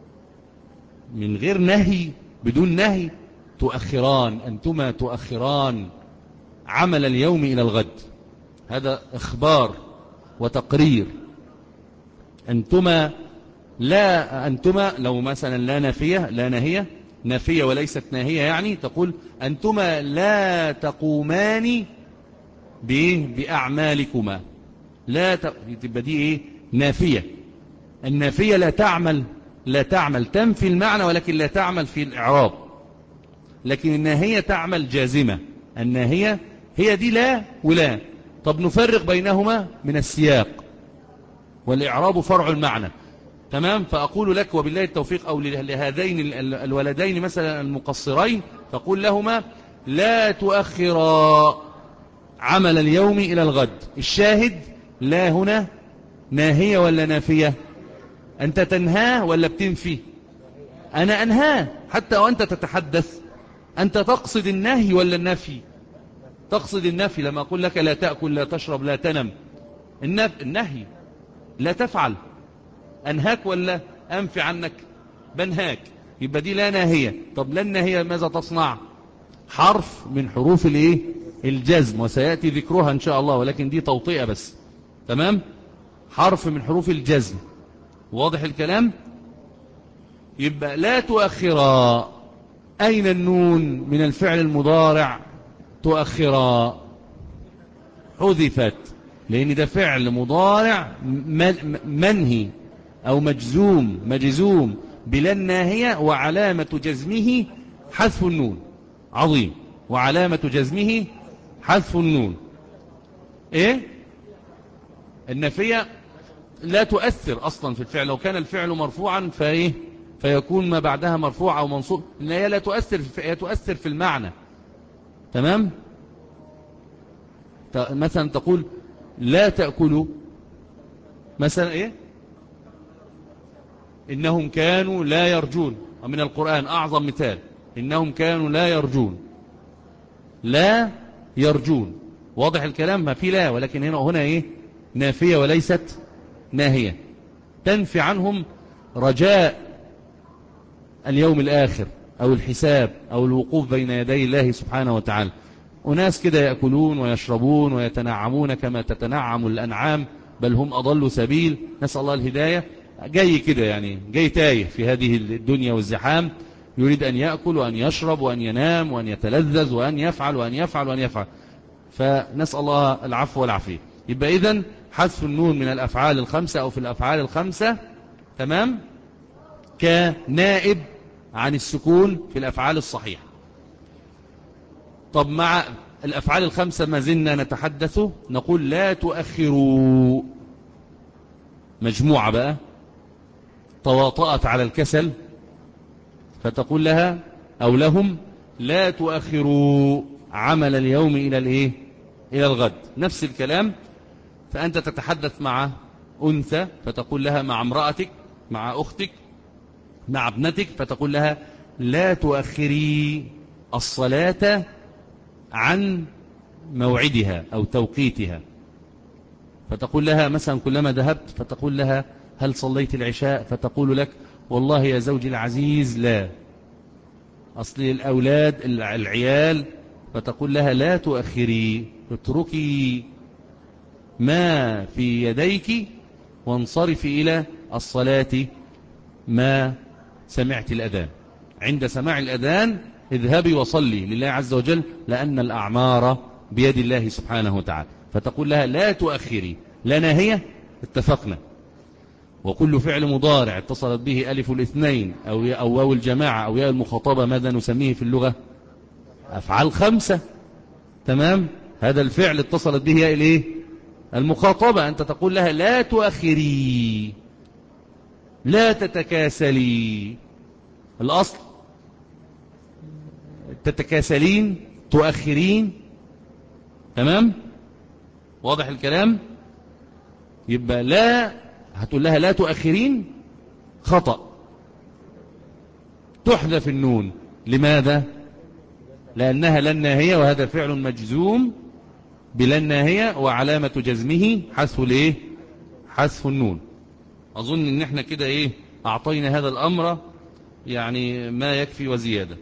من غير نهي، بدون نهي، تؤخران، أنتما تؤخران عمل اليوم إلى الغد. هذا إخبار وتقرير. أنتما لا أنتما لو مثلا لا نافية لا ناهية نافية وليست ناهية، يعني تقول أنتما لا تقومان بأعمالكما. لا تبقى دي إيه؟ نافية. النافية لا تعمل لا تعمل تنفي المعنى ولكن لا تعمل في الإعراب. لكن الناهية تعمل جازمة. الناهية هي دي لا ولا. طب نفرق بينهما من السياق، والإعراب فرع المعنى. تمام. فأقول لك وبالله التوفيق أو لهذين الولدين مثلا المقصرين، تقول لهما لا تؤخرا عمل اليوم إلى الغد. الشاهد لا هنا ناهية ولا نافية؟ أنت تنهاه ولا بتنفي؟ أنا أنهاه. حتى وأنت تتحدث أنت تقصد النهي ولا النفي؟ تقصد النفي. لما أقول لك لا تأكل لا تشرب لا تنم، النهي لا تفعل. أنهاك ولا أنفي عنك؟ بنهاك. يبقى دي لا ناهية. طب لا الناهية ماذا تصنع؟ حرف من حروف الايه؟ الجزم، وسيأتي ذكرها إن شاء الله، ولكن دي توطئة بس. تمام. حرف من حروف الجزم. واضح الكلام؟ يبقى لا تؤخرا. أين النون من الفعل المضارع؟ تؤخرا حذفت، لأن ده فعل مضارع منهي أو مجزوم مجزوم بلا الناهية، وعلامة جزمه حذف النون. عظيم. وعلامة جزمه حذف النون. إيه؟ النافية لا تؤثر أصلا في الفعل. لو كان الفعل مرفوعا فإيه؟ فيكون ما بعدها مرفوع أو منصوب. الناهية لا تؤثر في هي تؤثر في المعنى. تمام. مثلا تقول لا تأكلوا مثلا إيه؟ إنهم كانوا لا يرجون. ومن القرآن أعظم مثال، إنهم كانوا لا يرجون. لا يرجون. واضح الكلام؟ ما في لا، ولكن هنا هنا إيه؟ نافية وليست ناهية. تنفي عنهم رجاء اليوم الآخر أو الحساب أو الوقوف بين يدي الله سبحانه وتعالى. أناس كده يأكلون ويشربون ويتنعمون كما تتنعم الأنعام، بل هم أضلوا سبيل، نسأل الله الهداية. جاي كده يعني جاي تايه في هذه الدنيا والزحام، يريد أن يأكل وأن يشرب وأن ينام وأن يتلذذ وأن يفعل وأن يفعل وأن يفعل. فنسأل الله العفو والعافية. يبقى إذن حذف النون من الأفعال الخمسة أو في الأفعال الخمسة، تمام، كنائب عن السكون في الأفعال الصحيحة. طب مع الأفعال الخمسة ما زلنا نتحدث، نقول لا تؤخروا. مجموعة بقى تواطأت على الكسل، فتقول لها أو لهم لا تؤخروا عمل اليوم إلى الإيه؟ إلى الغد. نفس الكلام. فأنت تتحدث مع أنثى فتقول لها مع امرأتك، مع أختك، مع ابنتك، فتقول لها لا تؤخري الصلاة عن موعدها أو توقيتها، فتقول لها مثلا كلما ذهبت فتقول لها هل صليت العشاء؟ فتقول لك والله يا زوجي العزيز لا، أصل الأولاد العيال، فتقول لها لا تؤخري، اتركي ما في يديك وانصرفي إلى الصلاة ما سمعت الأذان. عند سماع الأذان اذهبي وصلي لله عز وجل، لأن الأعمار بيد الله سبحانه وتعالى. فتقول لها لا تؤخري، لا ناهية، اتفقنا. وكل فعل مضارع اتصلت به ألف الاثنين أو أو واو الجماعة أو ياء المخاطبة ماذا نسميه في اللغة؟ أفعال خمسة. تمام. هذا الفعل اتصلت به ياء الايه؟ المخاطبة. أنت تقول لها لا تؤخري، لا تتكاسلي. الأصل تتكاسلين، تؤخرين. تمام. واضح الكلام؟ يبقى لا، هتقول لها لا تؤخرين، خطأ، تحذف النون. لماذا؟ لأنها لن ناهية، وهذا فعل مجزوم بلن ناهية، وعلامة جزمه حذف الايه؟ حذف النون. أظن إن احنا كده إيه أعطينا هذا الأمر يعني ما يكفي وزيادة.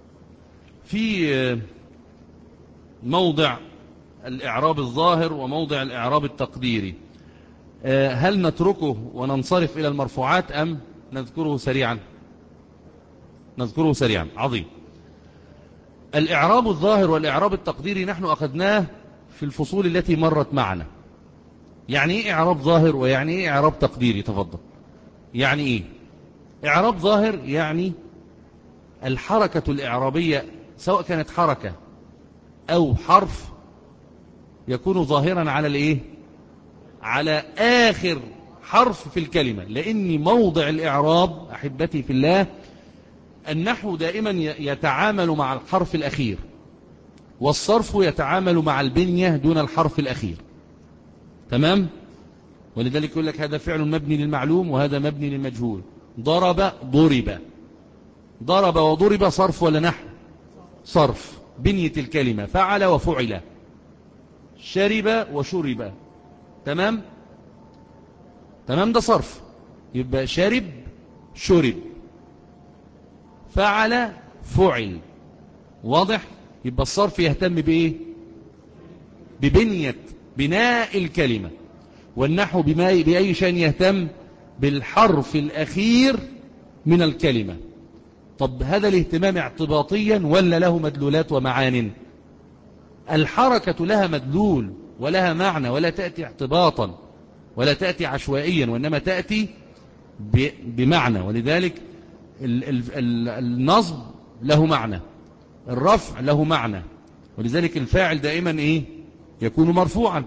في موضع الإعراب الظاهر وموضع الإعراب التقديري، هل نتركه وننصرف إلى المرفوعات أم نذكره سريعا؟ نذكره سريعا. عظيم. الإعراب الظاهر والإعراب التقديري نحن أخذناه في الفصول التي مرت معنا. يعني إيه إعراب ظاهر ويعني إيه إعراب تقديري؟ تفضل. يعني إيه إعراب ظاهر؟ يعني الحركة الإعرابية سواء كانت حركة أو حرف يكون ظاهرا على الإيه؟ على آخر حرف في الكلمة. لأن موضع الإعراب أحبتي في الله، النحو دائما يتعامل مع الحرف الأخير، والصرف يتعامل مع البنية دون الحرف الأخير. تمام. ولذلك يقول لك هذا فعل مبني للمعلوم وهذا مبني للمجهول. ضرب، ضرب. ضرب وضرب صرف ولا نحو؟ صرف. بنية الكلمة فعل وفعل، شرب وشرب. تمام. تمام. ده صرف. يبقى شرب، شرب، فعل، فعل. واضح؟ يبقى الصرف يهتم بإيه؟ ببنية بناء الكلمة. والنحو بما بأي شيء يهتم؟ بالحرف الأخير من الكلمة. طب هذا الاهتمام اعتباطيا ولا له مدلولات ومعان؟ الحركة لها مدلول ولها معنى، ولا تأتي اعتباطا ولا تأتي عشوائيا، وإنما تأتي بمعنى. ولذلك النصب له معنى، الرفع له معنى. ولذلك الفاعل دائما إيه؟ يكون مرفوعا،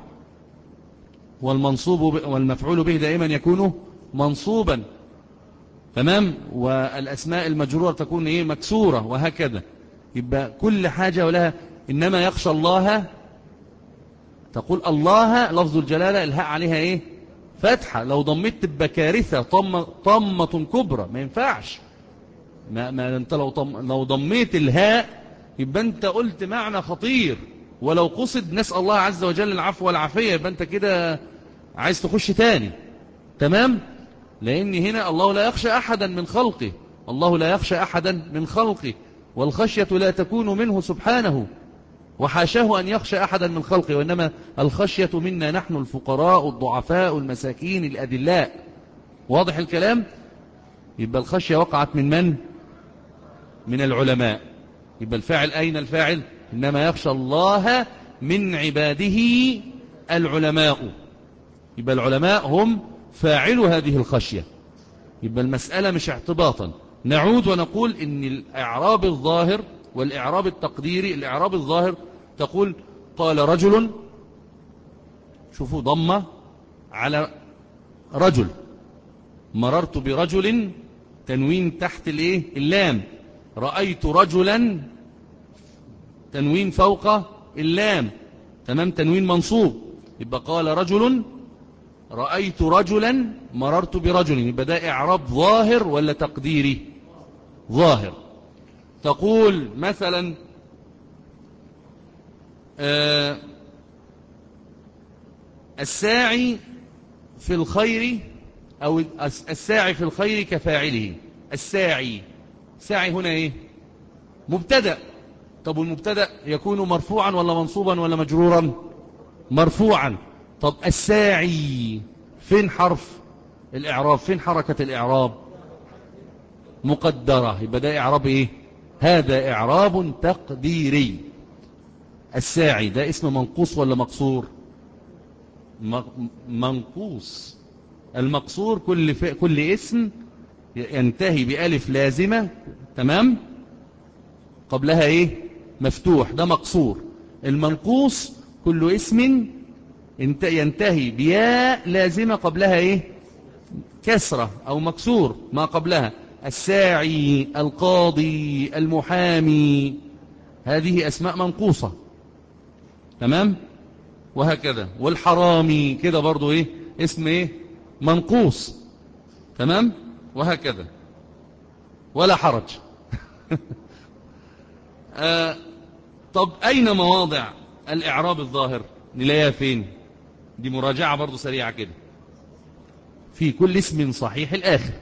والمنصوب والمفعول به دائما يكون منصوبا. تمام. والأسماء المجرورة تكون إيه؟ مكسورة، وهكذا. يبقى كل حاجة ولها. إنما يخشى الله، تقول الله لفظ الجلالة الهاء عليها إيه؟ فتحة. لو ضمت تبقى كارثة، طمة, طمة كبرى، ما ينفعش. ما, ما انت لو, طم لو ضميت الهاء يبقى انت قلت معنى خطير. ولو قصد نسأل الله عز وجل العفو والعافية يبقى انت كده عايز تخش تاني. تمام. لأن هنا الله لا يخشى أحدا من خلقه، الله لا يخشى أحدا من خلقه، والخشية لا تكون منه سبحانه، وحاشاه أن يخشى أحدا من خلقه، وإنما الخشية منا نحن الفقراء الضعفاء المساكين الأذلاء. واضح الكلام؟ يبقى الخشية وقعت من من؟ من العلماء. يبقى الفاعل أين الفاعل؟ إنما يخشى الله من عباده العلماء. يبقى العلماء هم فاعلوا هذه الخشية. يبقى المسألة مش اعتباطا. نعود ونقول إن الإعراب الظاهر والإعراب التقديري، الإعراب الظاهر تقول قال رجل، شوفوا ضمة على رجل، مررت برجل، تنوين تحت الايه؟ اللام. رأيت رجلا، تنوين فوق اللام. تمام. تنوين منصوب. يبقى قال رجل، رأيت رجلا، مررت برجل. يبقى ده إعراب ظاهر ولا تقديري؟ ظاهر. تقول مثلا آه الساعي في الخير، أو الساعي في الخير كفاعله. الساعي، ساعي هنا إيه؟ مبتدأ. طب والمبتدأ يكون مرفوعا ولا منصوبا ولا مجرورا؟ مرفوعا. طب الساعي فين حرف الإعراب؟ فين حركة الإعراب؟ مقدرة. يبقى ده إعراب إيه؟ هذا إعراب تقديري. الساعي ده اسم منقوص ولا مقصور؟ منقوص. المقصور كل ف... كل اسم ينتهي بألف لازمة، تمام، قبلها إيه؟ مفتوح، ده مقصور. المنقوص كل اسم ينتهي بياء لازمة قبلها إيه؟ كسرة أو مكسور ما قبلها. الساعي، القاضي، المحامي، هذه أسماء منقوصة، تمام، وهكذا. والحرامي كده برضو إيه؟ اسم إيه؟ منقوص، تمام، وهكذا، ولا حرج. آه طب أين مواضع الإعراب الظاهر؟ نلاقيها فين؟ دي مراجعة برضو سريعة كده. في كل اسم صحيح الآخر،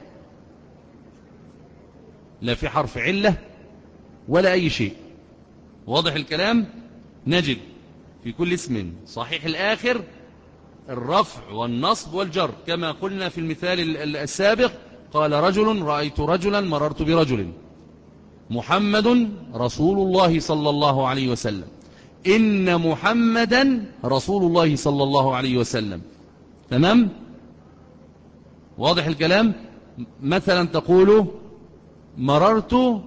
لا في حرف علة ولا أي شيء. واضح الكلام؟ نجد في كل اسم صحيح الآخر الرفع والنصب والجر، كما قلنا في المثال السابق. قال رجل: رأيت رجلا، مررت برجل. محمد رسول الله صلى الله عليه وسلم. إن محمدا رسول الله صلى الله عليه وسلم، تمام. واضح الكلام؟ مثلا تقول: مررت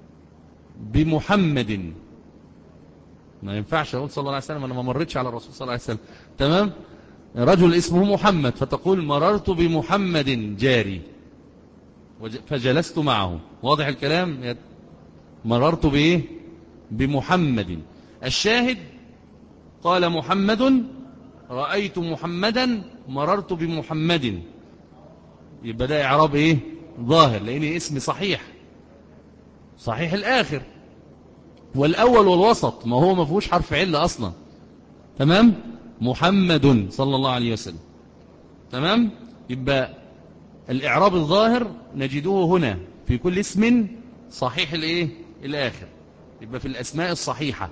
بمحمد. ما ينفعش أقول صلى الله عليه وسلم، أنا ما مررتش على الرسول صلى الله عليه وسلم، تمام. رجل اسمه محمد، فتقول: مررت بمحمد جاري فجلست معه. واضح الكلام؟ مررت بإيه؟ بمحمد. الشاهد: قال محمد: رأيت محمدا، مررت بمحمد. يبقى ده إعراب إيه؟ ظاهر، لأن اسم صحيح، صحيح الآخر، والأول والوسط، ما هو ما فيهوش حرف علة أصلا، تمام. محمد صلى الله عليه وسلم، تمام. يبقى الإعراب الظاهر نجده هنا في كل اسم صحيح الإيه؟ الآخر. يبقى في الأسماء الصحيحة.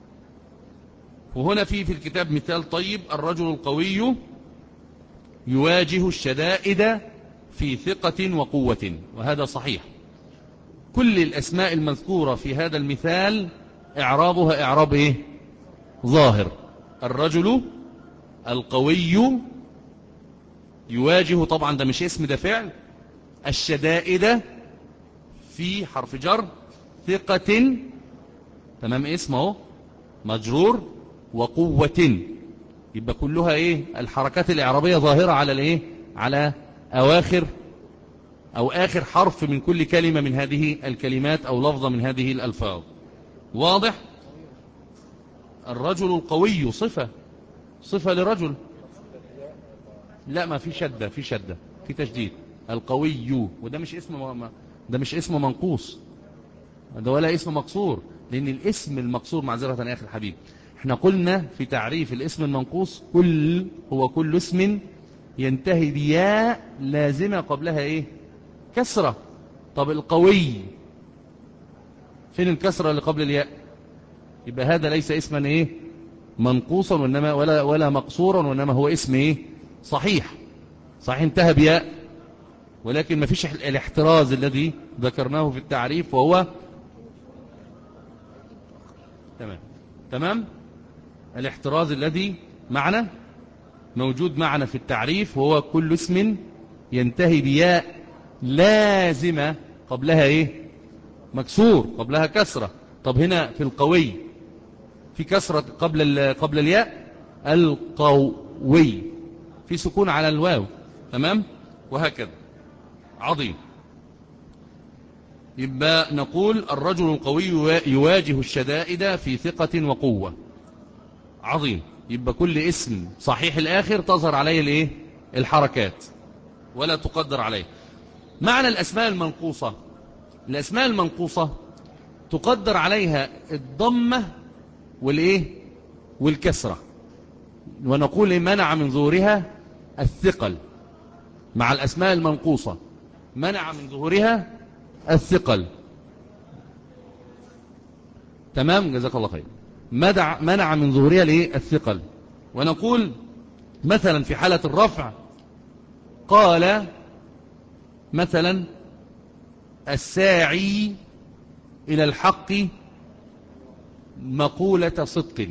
وهنا في في الكتاب مثال طيب: الرجل القوي يواجه الشدائد في ثقة وقوة. وهذا صحيح. كل الأسماء المذكورة في هذا المثال إعرابها إعراب إيه؟ ظاهر. الرجل القوي يواجه، طبعا ده مش اسم، ده فعل. الشدائد في حرف جر، ثقة، تمام، اسمه مجرور، وقوة. يبقى كلها ايه؟ الحركات الإعرابية ظاهرة على الايه؟ على أواخر أو آخر حرف من كل كلمة من هذه الكلمات أو لفظة من هذه الألفاظ. واضح؟ الرجل القوي صفة، صفة لرجل. لا، ما في شدة، في شدة، في تشديد. القوي، وده مش اسم، ده مش اسم منقوص، ده ولا اسم مقصور، لأن الاسم المقصور، معذرة يا أخي الحبيب، احنا قلنا في تعريف الاسم المنقوص: كل هو كل اسم ينتهي بياء لازمة قبلها ايه؟ كسرة. طب القوي فين الكسرة اللي قبل الياء؟ يبقى هذا ليس اسما ايه؟ منقوصا، وإنما ولا ولا مقصورا، وإنما هو اسم ايه؟ صحيح، صحيح انتهى بياء، ولكن ما فيش الاحتراز الذي ذكرناه في التعريف، وهو تمام تمام الاحتراز الذي معنا موجود معنا في التعريف، وهو كل اسم ينتهي بياء لازمة قبلها ايه؟ مكسور، قبلها كسرة. طب هنا في القوي في كسرة قبل قبل الياء، القوي، في سكون على الواو، تمام، وهكذا. عظيم. يبقى نقول: الرجل القوي يواجه الشدائد في ثقة وقوة. عظيم. يبقى كل اسم صحيح الآخر تظهر عليه الايه؟ الحركات، ولا تقدر عليه. معنى الأسماء المنقوصة: الأسماء المنقوصة تقدر عليها الضمة والايه؟ والكسرة، ونقول منع من ظهورها الثقل مع الأسماء المنقوصة، منع من ظهورها الثقل. تمام، جزاك الله خير. منع من ظهورها الايه؟ الثقل. ونقول مثلا في حالة الرفع قال مثلا الساعي إلى الحق مقولة صدق.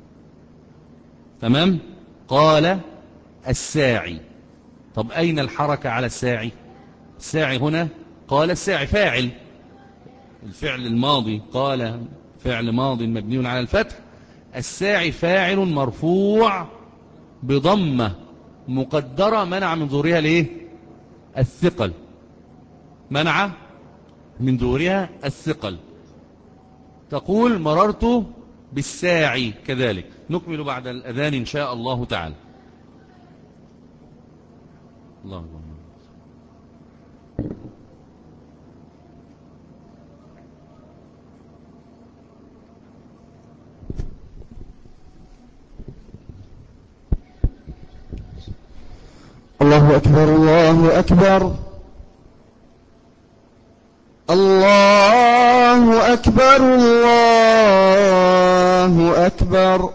تمام، قال الساعي. طب أين الحركة على الساعي؟ الساعي هنا قال الساعي فاعل، الفعل الماضي قال فعل ماضي مبني على الفتح، الساعي فاعل مرفوع بضمة مقدرة منع من ظهورها الايه؟ الثقل، منع من ظهورها الثقل. تقول مررت بالساعي كذلك. نكمل بعد الأذان إن شاء الله تعالى. الله أكبر. الله أكبر الله أكبر الله أكبر الله أكبر.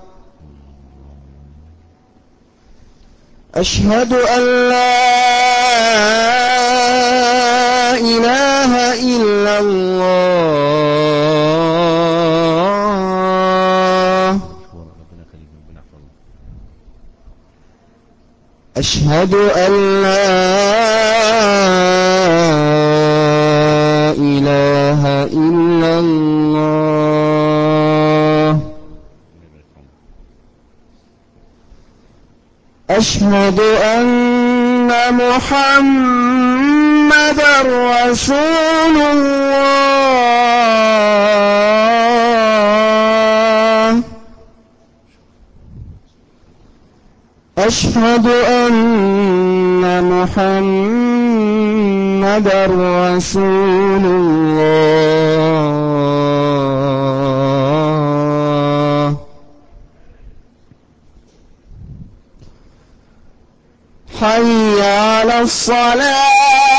أشهد أن لا إله إلا الله. أشهد أن لا إله إلا الله. أشهد أن محمدًا رسول الله. أشهد أن محمدًا رسول الله. حي على الصلاة.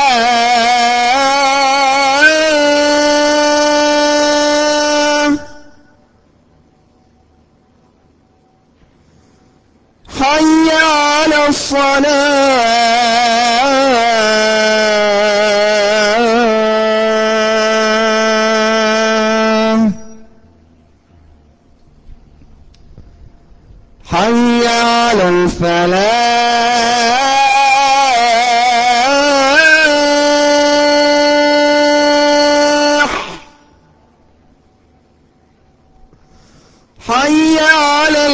حي على الصلاة. حي على الفلاح. حي على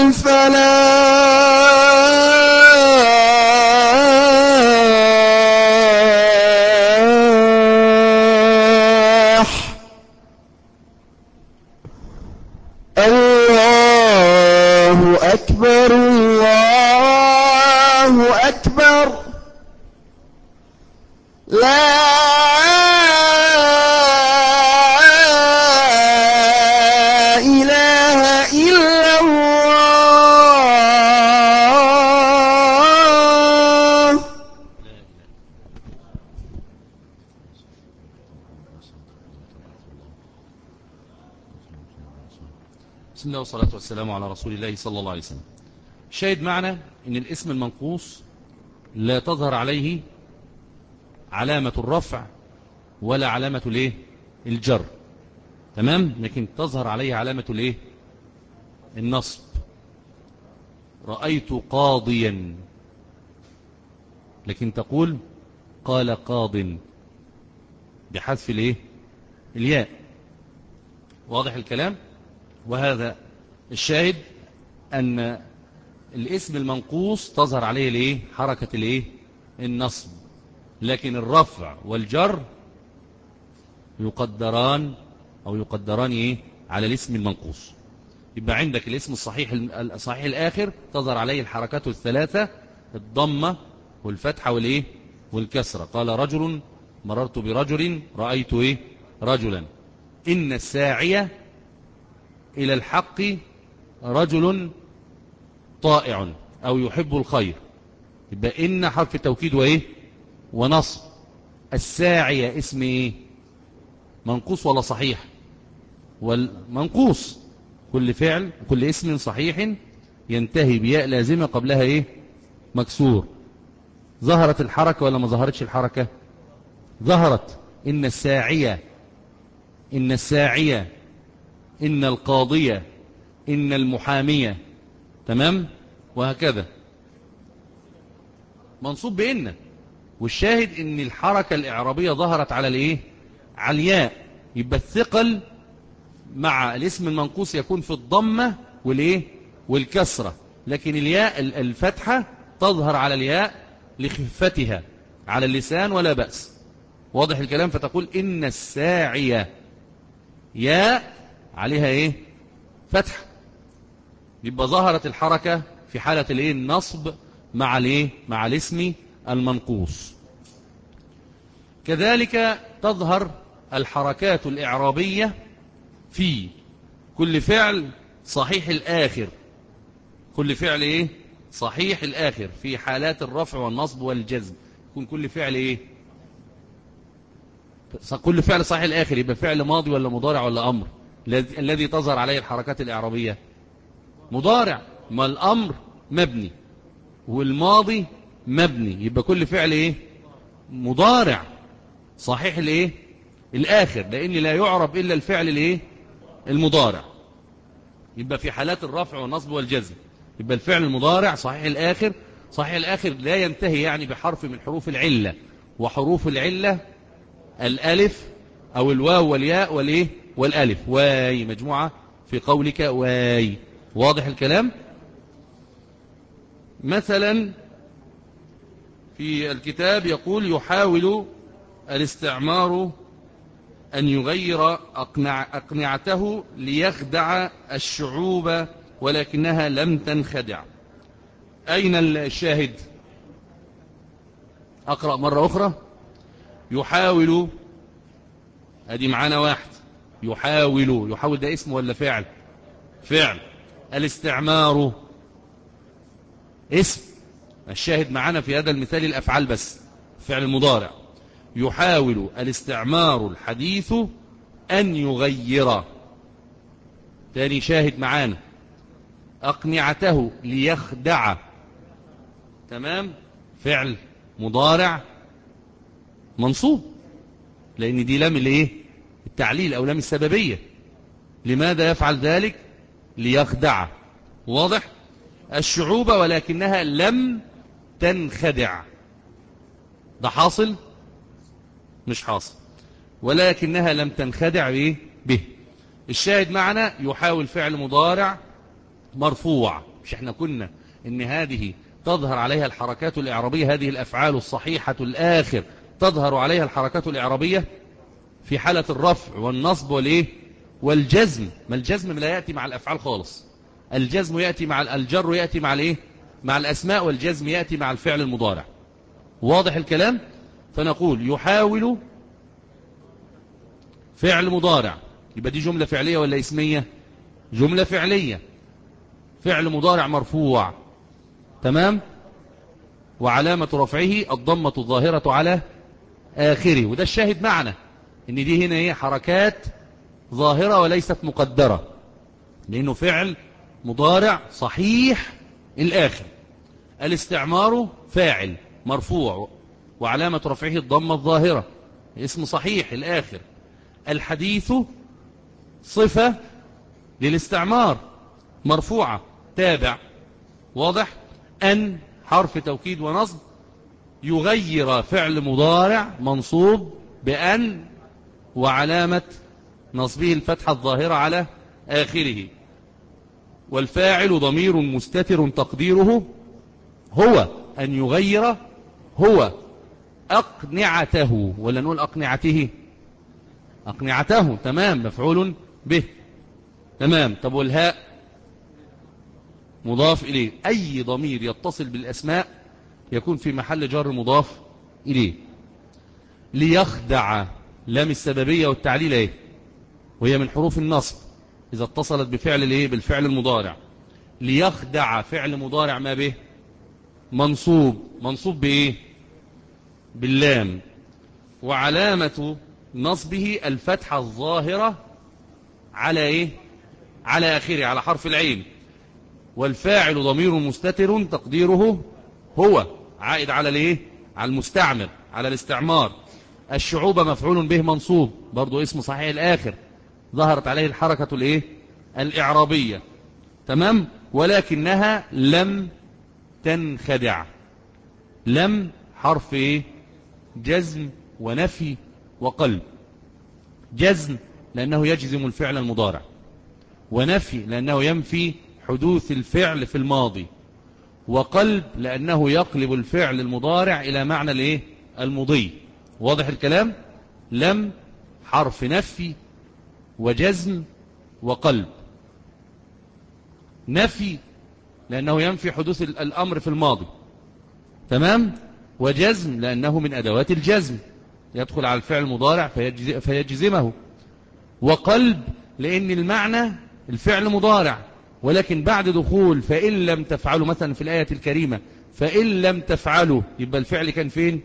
الفلاح. الله أكبر الله أكبر. لا إله إلا الله. بسم الله والصلاة والسلام على رسول الله صلى الله عليه وسلم. شاهد معنا ان الاسم المنقوص لا تظهر عليه علامة الرفع ولا علامة الايه؟ الجر. تمام، لكن تظهر عليه علامة الايه؟ النصب. رأيت قاضيا، لكن تقول قال قاض بحذف الايه؟ الياء. واضح الكلام؟ وهذا الشاهد أن الاسم المنقوص تظهر عليه الايه؟ حركة الايه؟ النصب، لكن الرفع والجر يقدران أو يقدران ايه؟ على الاسم المنقوص. يبقى عندك الاسم الصحيح الصحيح الآخر تظهر عليه الحركات الثلاثة: الضمة والفتحة والايه؟ والكسرة. قال رجل، مررت برجل، رأيت ايه؟ رجلا. إن الساعية إلى الحق رجل طائع أو يحب الخير، يبقى إن حرف توكيد وإيه ونصب. الساعية اسم إيه؟ منقوص ولا صحيح؟ والمنقوص. كل فعل كل اسم صحيح ينتهي بياء لازمة قبلها إيه؟ مكسور. ظهرت الحركة ولا ما ظهرتش الحركة؟ ظهرت. إن الساعية، إن الساعية، إن القاضية، إن المحامية، تمام، وهكذا منصوب بإن. والشاهد إن الحركة الإعرابية ظهرت على الإيه؟ على الياء. يبقى الثقل مع الاسم المنقوص يكون في الضمة والإيه؟ والكسرة، لكن الياء الفتحة تظهر على الياء لخفتها على اللسان ولا بأس. واضح الكلام؟ فتقول إن الساعية ياء عليها إيه؟ فتح. يبقى ظهرت الحركة في حالة الإيه؟ النصب مع الإيه؟ مع الاسم المنقوص. كذلك تظهر الحركات الإعرابية في كل فعل صحيح الآخر. كل فعل إيه؟ صحيح الآخر في حالات الرفع والنصب والجزم. يكون كل فعل إيه؟ كل فعل صحيح الآخر يبقى فعل ماضي ولا مضارع ولا أمر؟ الذي تظهر عليه الحركات الإعرابية مضارع، ما الأمر مبني والماضي مبني، يبقى كل فعل إيه؟ مضارع صحيح الإيه؟ الآخر، لأن لا يعرب إلا الفعل الإيه؟ المضارع. يبقى في حالات الرفع والنصب والجزم يبقى الفعل المضارع صحيح الآخر. صحيح الآخر لا ينتهي يعني بحرف من حروف العلة، وحروف العلة الألف أو الواو والياء والإيه؟ والألف. واي مجموعة في قولك واي. واضح الكلام؟ مثلا في الكتاب يقول يحاول الاستعمار أن يغير أقنع أقنعته ليخدع الشعوب ولكنها لم تنخدع. أين الشاهد؟ أقرأ مرة أخرى. يحاول، أدي معانا واحد. يحاول، يحاول ده اسم ولا فعل؟ فعل. الاستعمار اسم. الشاهد معانا في هذا المثال الأفعال بس، فعل المضارع. يحاول الاستعمار الحديث أن يغير. تاني شاهد معانا أقنعته ليخدع، تمام، فعل مضارع منصوب لأن دي لام الايه؟ التعليل أو لام السببية. لماذا يفعل ذلك؟ ليخدع. واضح؟ الشعوب ولكنها لم تنخدع، ده حاصل؟ مش حاصل. ولكنها لم تنخدع به. به الشاهد معنا يحاول فعل مضارع مرفوع. مش احنا كنا ان هذه تظهر عليها الحركات الإعرابية، هذه الأفعال الصحيحة الآخر تظهر عليها الحركات الإعرابية في حالة الرفع والنصب والإيه؟ والجزم. ما الجزم لا يأتي مع الأفعال خالص. الجزم يأتي مع الجر، يأتي مع الإيه؟ مع الأسماء، والجزم يأتي مع الفعل المضارع. واضح الكلام؟ فنقول يحاول فعل مضارع، يبقى دي جملة فعلية ولا اسمية؟ جملة فعلية. فعل مضارع مرفوع، تمام، وعلامة رفعه الضمة الظاهرة على آخره. وده الشاهد معنا ان دي هنا هي حركات ظاهرة وليست مقدرة، لأنه فعل مضارع صحيح الآخر. الاستعمار فاعل مرفوع وعلامة رفعه الضمة الظاهرة، اسم صحيح الآخر. الحديث صفة للاستعمار مرفوعة تابع. واضح؟ أن حرف توكيد ونصب. يغير فعل مضارع منصوب بأن وعلامة نصبه الفتحة الظاهرة على آخره. والفاعل ضمير مستتر تقديره هو. أن يغير هو أقنعته، ولا نقول أقنعته؟ أقنعته، تمام، مفعول به، تمام. طب والهاء مضاف إليه. أي ضمير يتصل بالأسماء يكون في محل جر مضاف إليه. ليخدع لام السببية والتعليل ايه؟ وهي من حروف النصب إذا اتصلت بفعل الايه؟ بالفعل المضارع. ليخدع فعل مضارع ما به منصوب. منصوب بإيه؟ باللام، وعلامة نصبه الفتحة الظاهرة على إيه؟ على آخره، على حرف العين. والفاعل ضمير مستتر تقديره هو، عائد على الإيه؟ على المستعمر، على الاستعمار. الشعوب مفعول به منصوب، برضو اسم صحيح الآخر، ظهرت عليه الحركة الإيه؟ الإعرابية. تمام؟ ولكنها لم تنخدع. لم حرف إيه؟ جزم ونفي وقلب. جزم لأنه يجزم الفعل المضارع، ونفي لأنه ينفي حدوث الفعل في الماضي، وقلب لأنه يقلب الفعل المضارع إلى معنى الإيه؟ المضي. واضح الكلام؟ لم حرف نفي وجزم وقلب. نفي لأنه ينفي حدوث الأمر في الماضي، تمام؟ وجزم لأنه من أدوات الجزم، يدخل على الفعل المضارع فيجزمه. وقلب لأن المعنى الفعل مضارع، ولكن بعد دخول فإن لم تفعلوا، مثلا في الآية الكريمة فإن لم تفعلوا، يبقى الفعل كان فين؟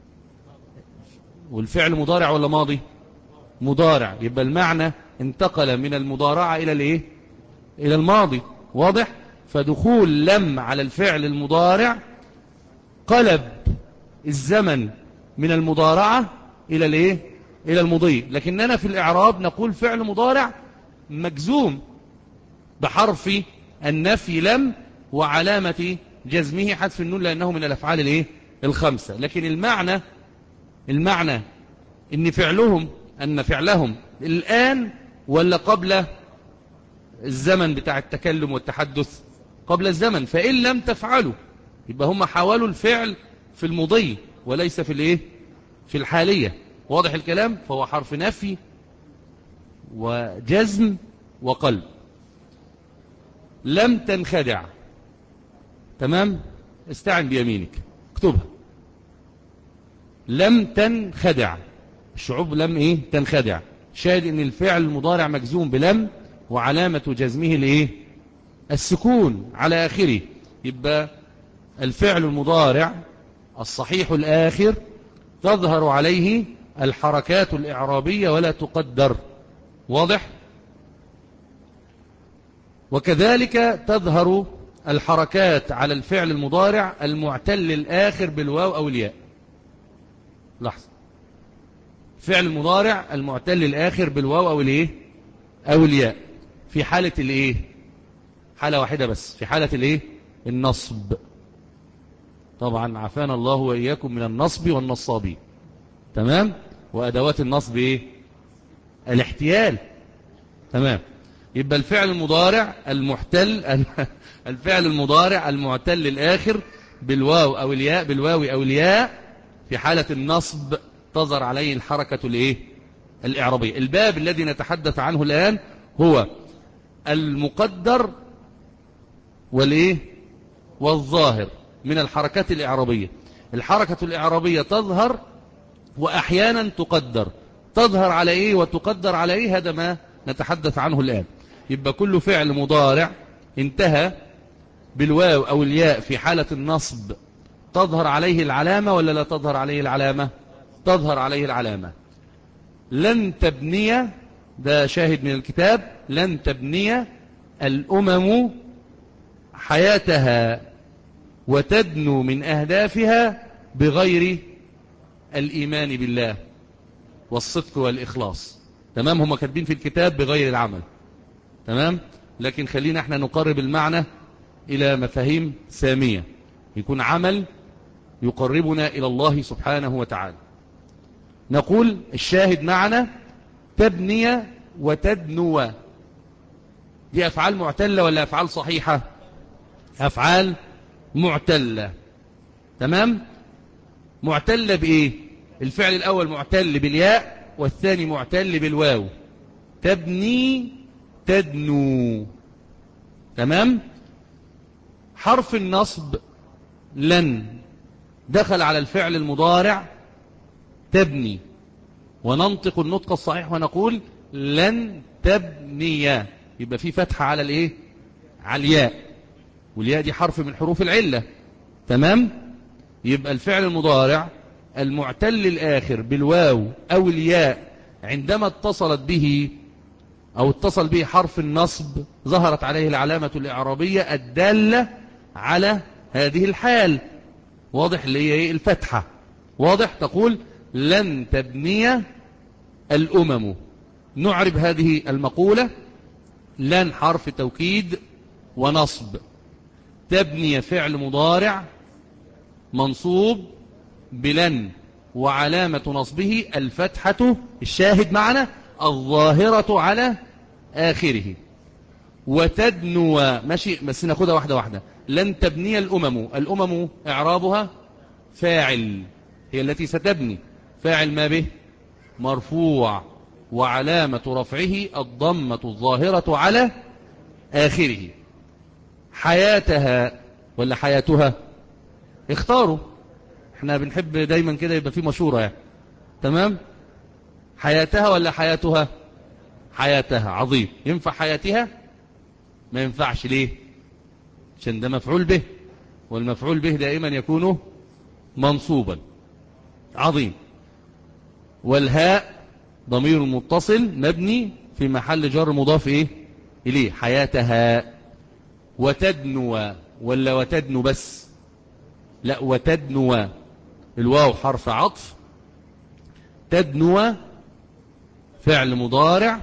والفعل مضارع ولا ماضي؟ مضارع، يبقى المعنى انتقل من المضارعة إلى الإيه؟ إلى الماضي. واضح؟ فدخول لم على الفعل المضارع قلب الزمن من المضارعة إلى الإيه؟ إلى المضي. لكننا في الإعراب نقول فعل مضارع مجزوم بحرف النفي لم، وعلامة جزمه حذف النون لأنه من الأفعال الإيه؟ الخمسة. لكن المعنى المعنى إن فعلهم أن فعلهم الآن ولا قبل الزمن بتاع التكلم والتحدث؟ قبل الزمن. فإن لم تفعلوا يبقى هم حاولوا الفعل في المضي وليس في الإيه؟ في الحالية. واضح الكلام؟ فهو حرف نفي وجزم وقلب. لم تنخدع. تمام؟ استعن بيمينك اكتبها. لم تنخدع. الشعوب لم ايه؟ تنخدع. شاهد ان الفعل المضارع مجزوم بلم، وعلامة جزمه الايه؟ السكون على اخره. يبقى الفعل المضارع الصحيح الاخر تظهر عليه الحركات الاعرابية ولا تقدر. واضح؟ وكذلك تظهر الحركات على الفعل المضارع المعتل الآخر بالواو أو الياء. لحظة. فعل المضارع المعتل الآخر بالواو أو الإيه؟ أو الياء في حالة الإيه؟ حالة واحدة بس، في حالة الإيه؟ النصب. طبعا عافانا الله وإياكم من النصب والنصابين. تمام؟ وأدوات النصب إيه؟ الاحتيال. تمام؟ يبقى الفعل المضارع المحتل الفعل المضارع المعتل الآخر بالواو أو الياء، بالواو أو الياء في حالة النصب تظهر عليه الحركة الايه؟ الإعرابية. الباب الذي نتحدث عنه الآن هو المقدر والايه؟ والظاهر من الحركات الإعرابية. الحركة الإعرابية تظهر وأحيانا تقدر. تظهر على ايه وتقدر على ايه؟ هذا ما نتحدث عنه الآن. يبقى كل فعل مضارع انتهى بالواو أو الياء في حالة النصب تظهر عليه العلامة ولا لا تظهر عليه العلامة؟ تظهر عليه العلامة. لن تبني، ده شاهد من الكتاب، لن تبني الأمم حياتها وتدنو من أهدافها بغير الإيمان بالله والصدق والإخلاص. تمام؟ هم كاتبين في الكتاب بغير العمل. تمام؟ لكن خلينا احنا نقرب المعنى إلى مفاهيم سامية، يكون عمل يقربنا إلى الله سبحانه وتعالى. نقول الشاهد معنا تبني وتدنو، دي أفعال معتلة ولا أفعال صحيحة؟ أفعال معتلة. تمام؟ معتلة بإيه؟ الفعل الأول معتل بالياء والثاني معتل بالواو. تبني تدنو. تمام؟ حرف النصب لن دخل على الفعل المضارع تبني، وننطق النطق الصحيح ونقول لن تبني. يبقى في فتحة على الايه؟ على الياء. والياء دي حرف من حروف العلة. تمام؟ يبقى الفعل المضارع المعتل الآخر بالواو أو الياء عندما اتصلت به أو اتصل به حرف النصب ظهرت عليه العلامة الإعرابية الدالة على هذه الحال. واضح؟ اللي هي الفتحة. واضح؟ تقول لن تبني الأمم. نعرب هذه المقولة: لن حرف توكيد ونصب، تبني فعل مضارع منصوب بلن وعلامة نصبه الفتحة، الشاهد معنا، الظاهرة على آخره. وتدنو، ماشي بس ناخدها واحدة واحدة. لن تبني الأمم، الأمم إعرابها فاعل، هي التي ستبني. فاعل ما به مرفوع وعلامة رفعه الضمة الظاهرة على آخره. حياتها ولا حياتها؟ اختاروا، احنا بنحب دايما كده يبقى في مشورة يعني. تمام؟ حياتها ولا حياتها؟ حياتها. عظيم. ينفع حياتها؟ ما ينفعش. ليه؟ عشان ده مفعول به، والمفعول به دائما يكون منصوبا. عظيم. والهاء ضمير متصل مبني في محل جر مضاف ايه اليه، حياتها. وتدنو ولا وتدنو بس؟ لا، وتدنو. الواو حرف عطف، تدنو فعل مضارع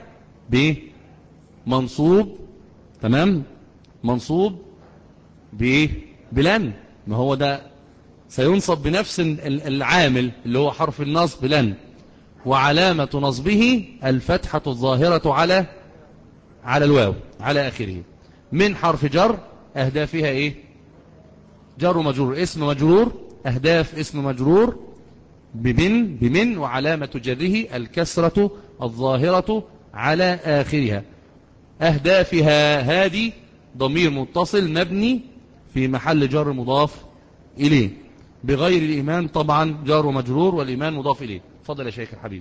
بمنصوب. تمام؟ منصوب بايه؟ بلن. ما هو ده سينصب بنفس العامل اللي هو حرف النصب لن، وعلامة نصبه الفتحة الظاهرة على على الواو على آخره. من حرف جر أهداف فيها إيه؟ جر مجرور، اسم مجرور. أهداف اسم مجرور بمن بمن وعلامة جره الكسرة الظاهرة على آخرها. أهدافها هذه ضمير متصل مبني في محل جر مضاف إليه. بغير الإيمان طبعا جار مجرور، والإيمان مضاف إليه. فضل يا شيخ الحبيب.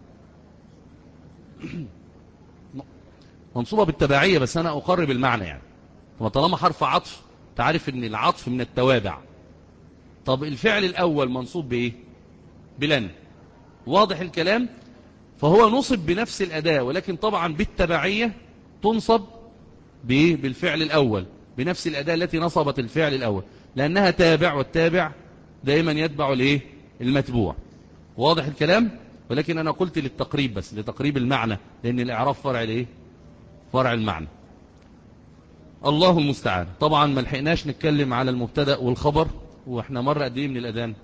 منصوبة بالتبعية، بس أنا أقرب المعنى يعني. وطالما حرف عطف تعرف أن العطف من التوابع. طب الفعل الأول منصوب بإيه؟ بلن. واضح الكلام؟ فهو نصب بنفس الأداة، ولكن طبعا بالتبعية تنصب بإيه؟ بالفعل الأول بنفس الأداة التي نصبت الفعل الأول، لأنها تابع، والتابع دائما يتبع الإيه؟ المتبوع. واضح الكلام؟ ولكن أنا قلت للتقريب، بس لتقريب المعنى، لأن الإعراب فرع الإيه؟ فرع المعنى. الله المستعان. طبعا ما لحقناش نتكلم على المبتدأ والخبر، واحنا مرة قد ايه من الأذان؟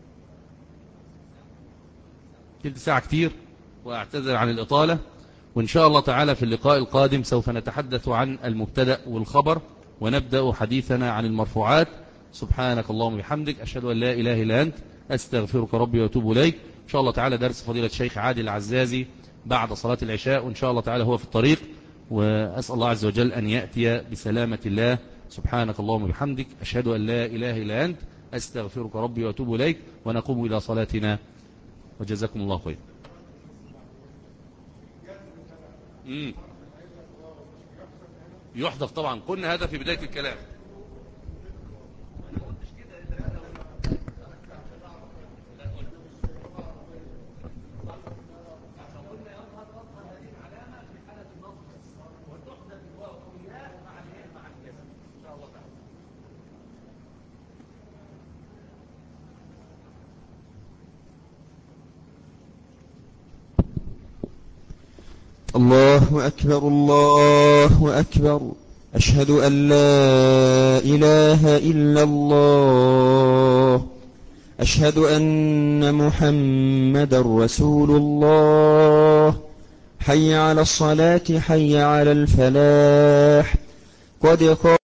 تلت ساعة كتير، واعتذر عن الإطالة. وإن شاء الله تعالى في اللقاء القادم سوف نتحدث عن المبتدأ والخبر، ونبدأ حديثنا عن المرفوعات. سبحانك اللهم وبحمدك، أشهد أن لا إله إلا أنت، أستغفرك ربي وأتوب إليك. إن شاء الله تعالى درس فضيلة الشيخ عادل العزازي بعد صلاة العشاء، وإن شاء الله تعالى هو في الطريق، وأسأل الله عز وجل أن يأتي بسلامة الله. سبحانك اللهم وبحمدك، أشهد أن لا إله إلا أنت، أستغفرك ربي وأتوب إليك. ونقوم إلى صلاتنا، وجزاكم الله خير. مم. يحذف طبعا، قلنا هذا في بداية الكلام. الله أكبر الله أكبر، أشهد أن لا إله إلا الله، أشهد أن محمد رسول الله. حي على الصلاة، حي على الفلاح، قد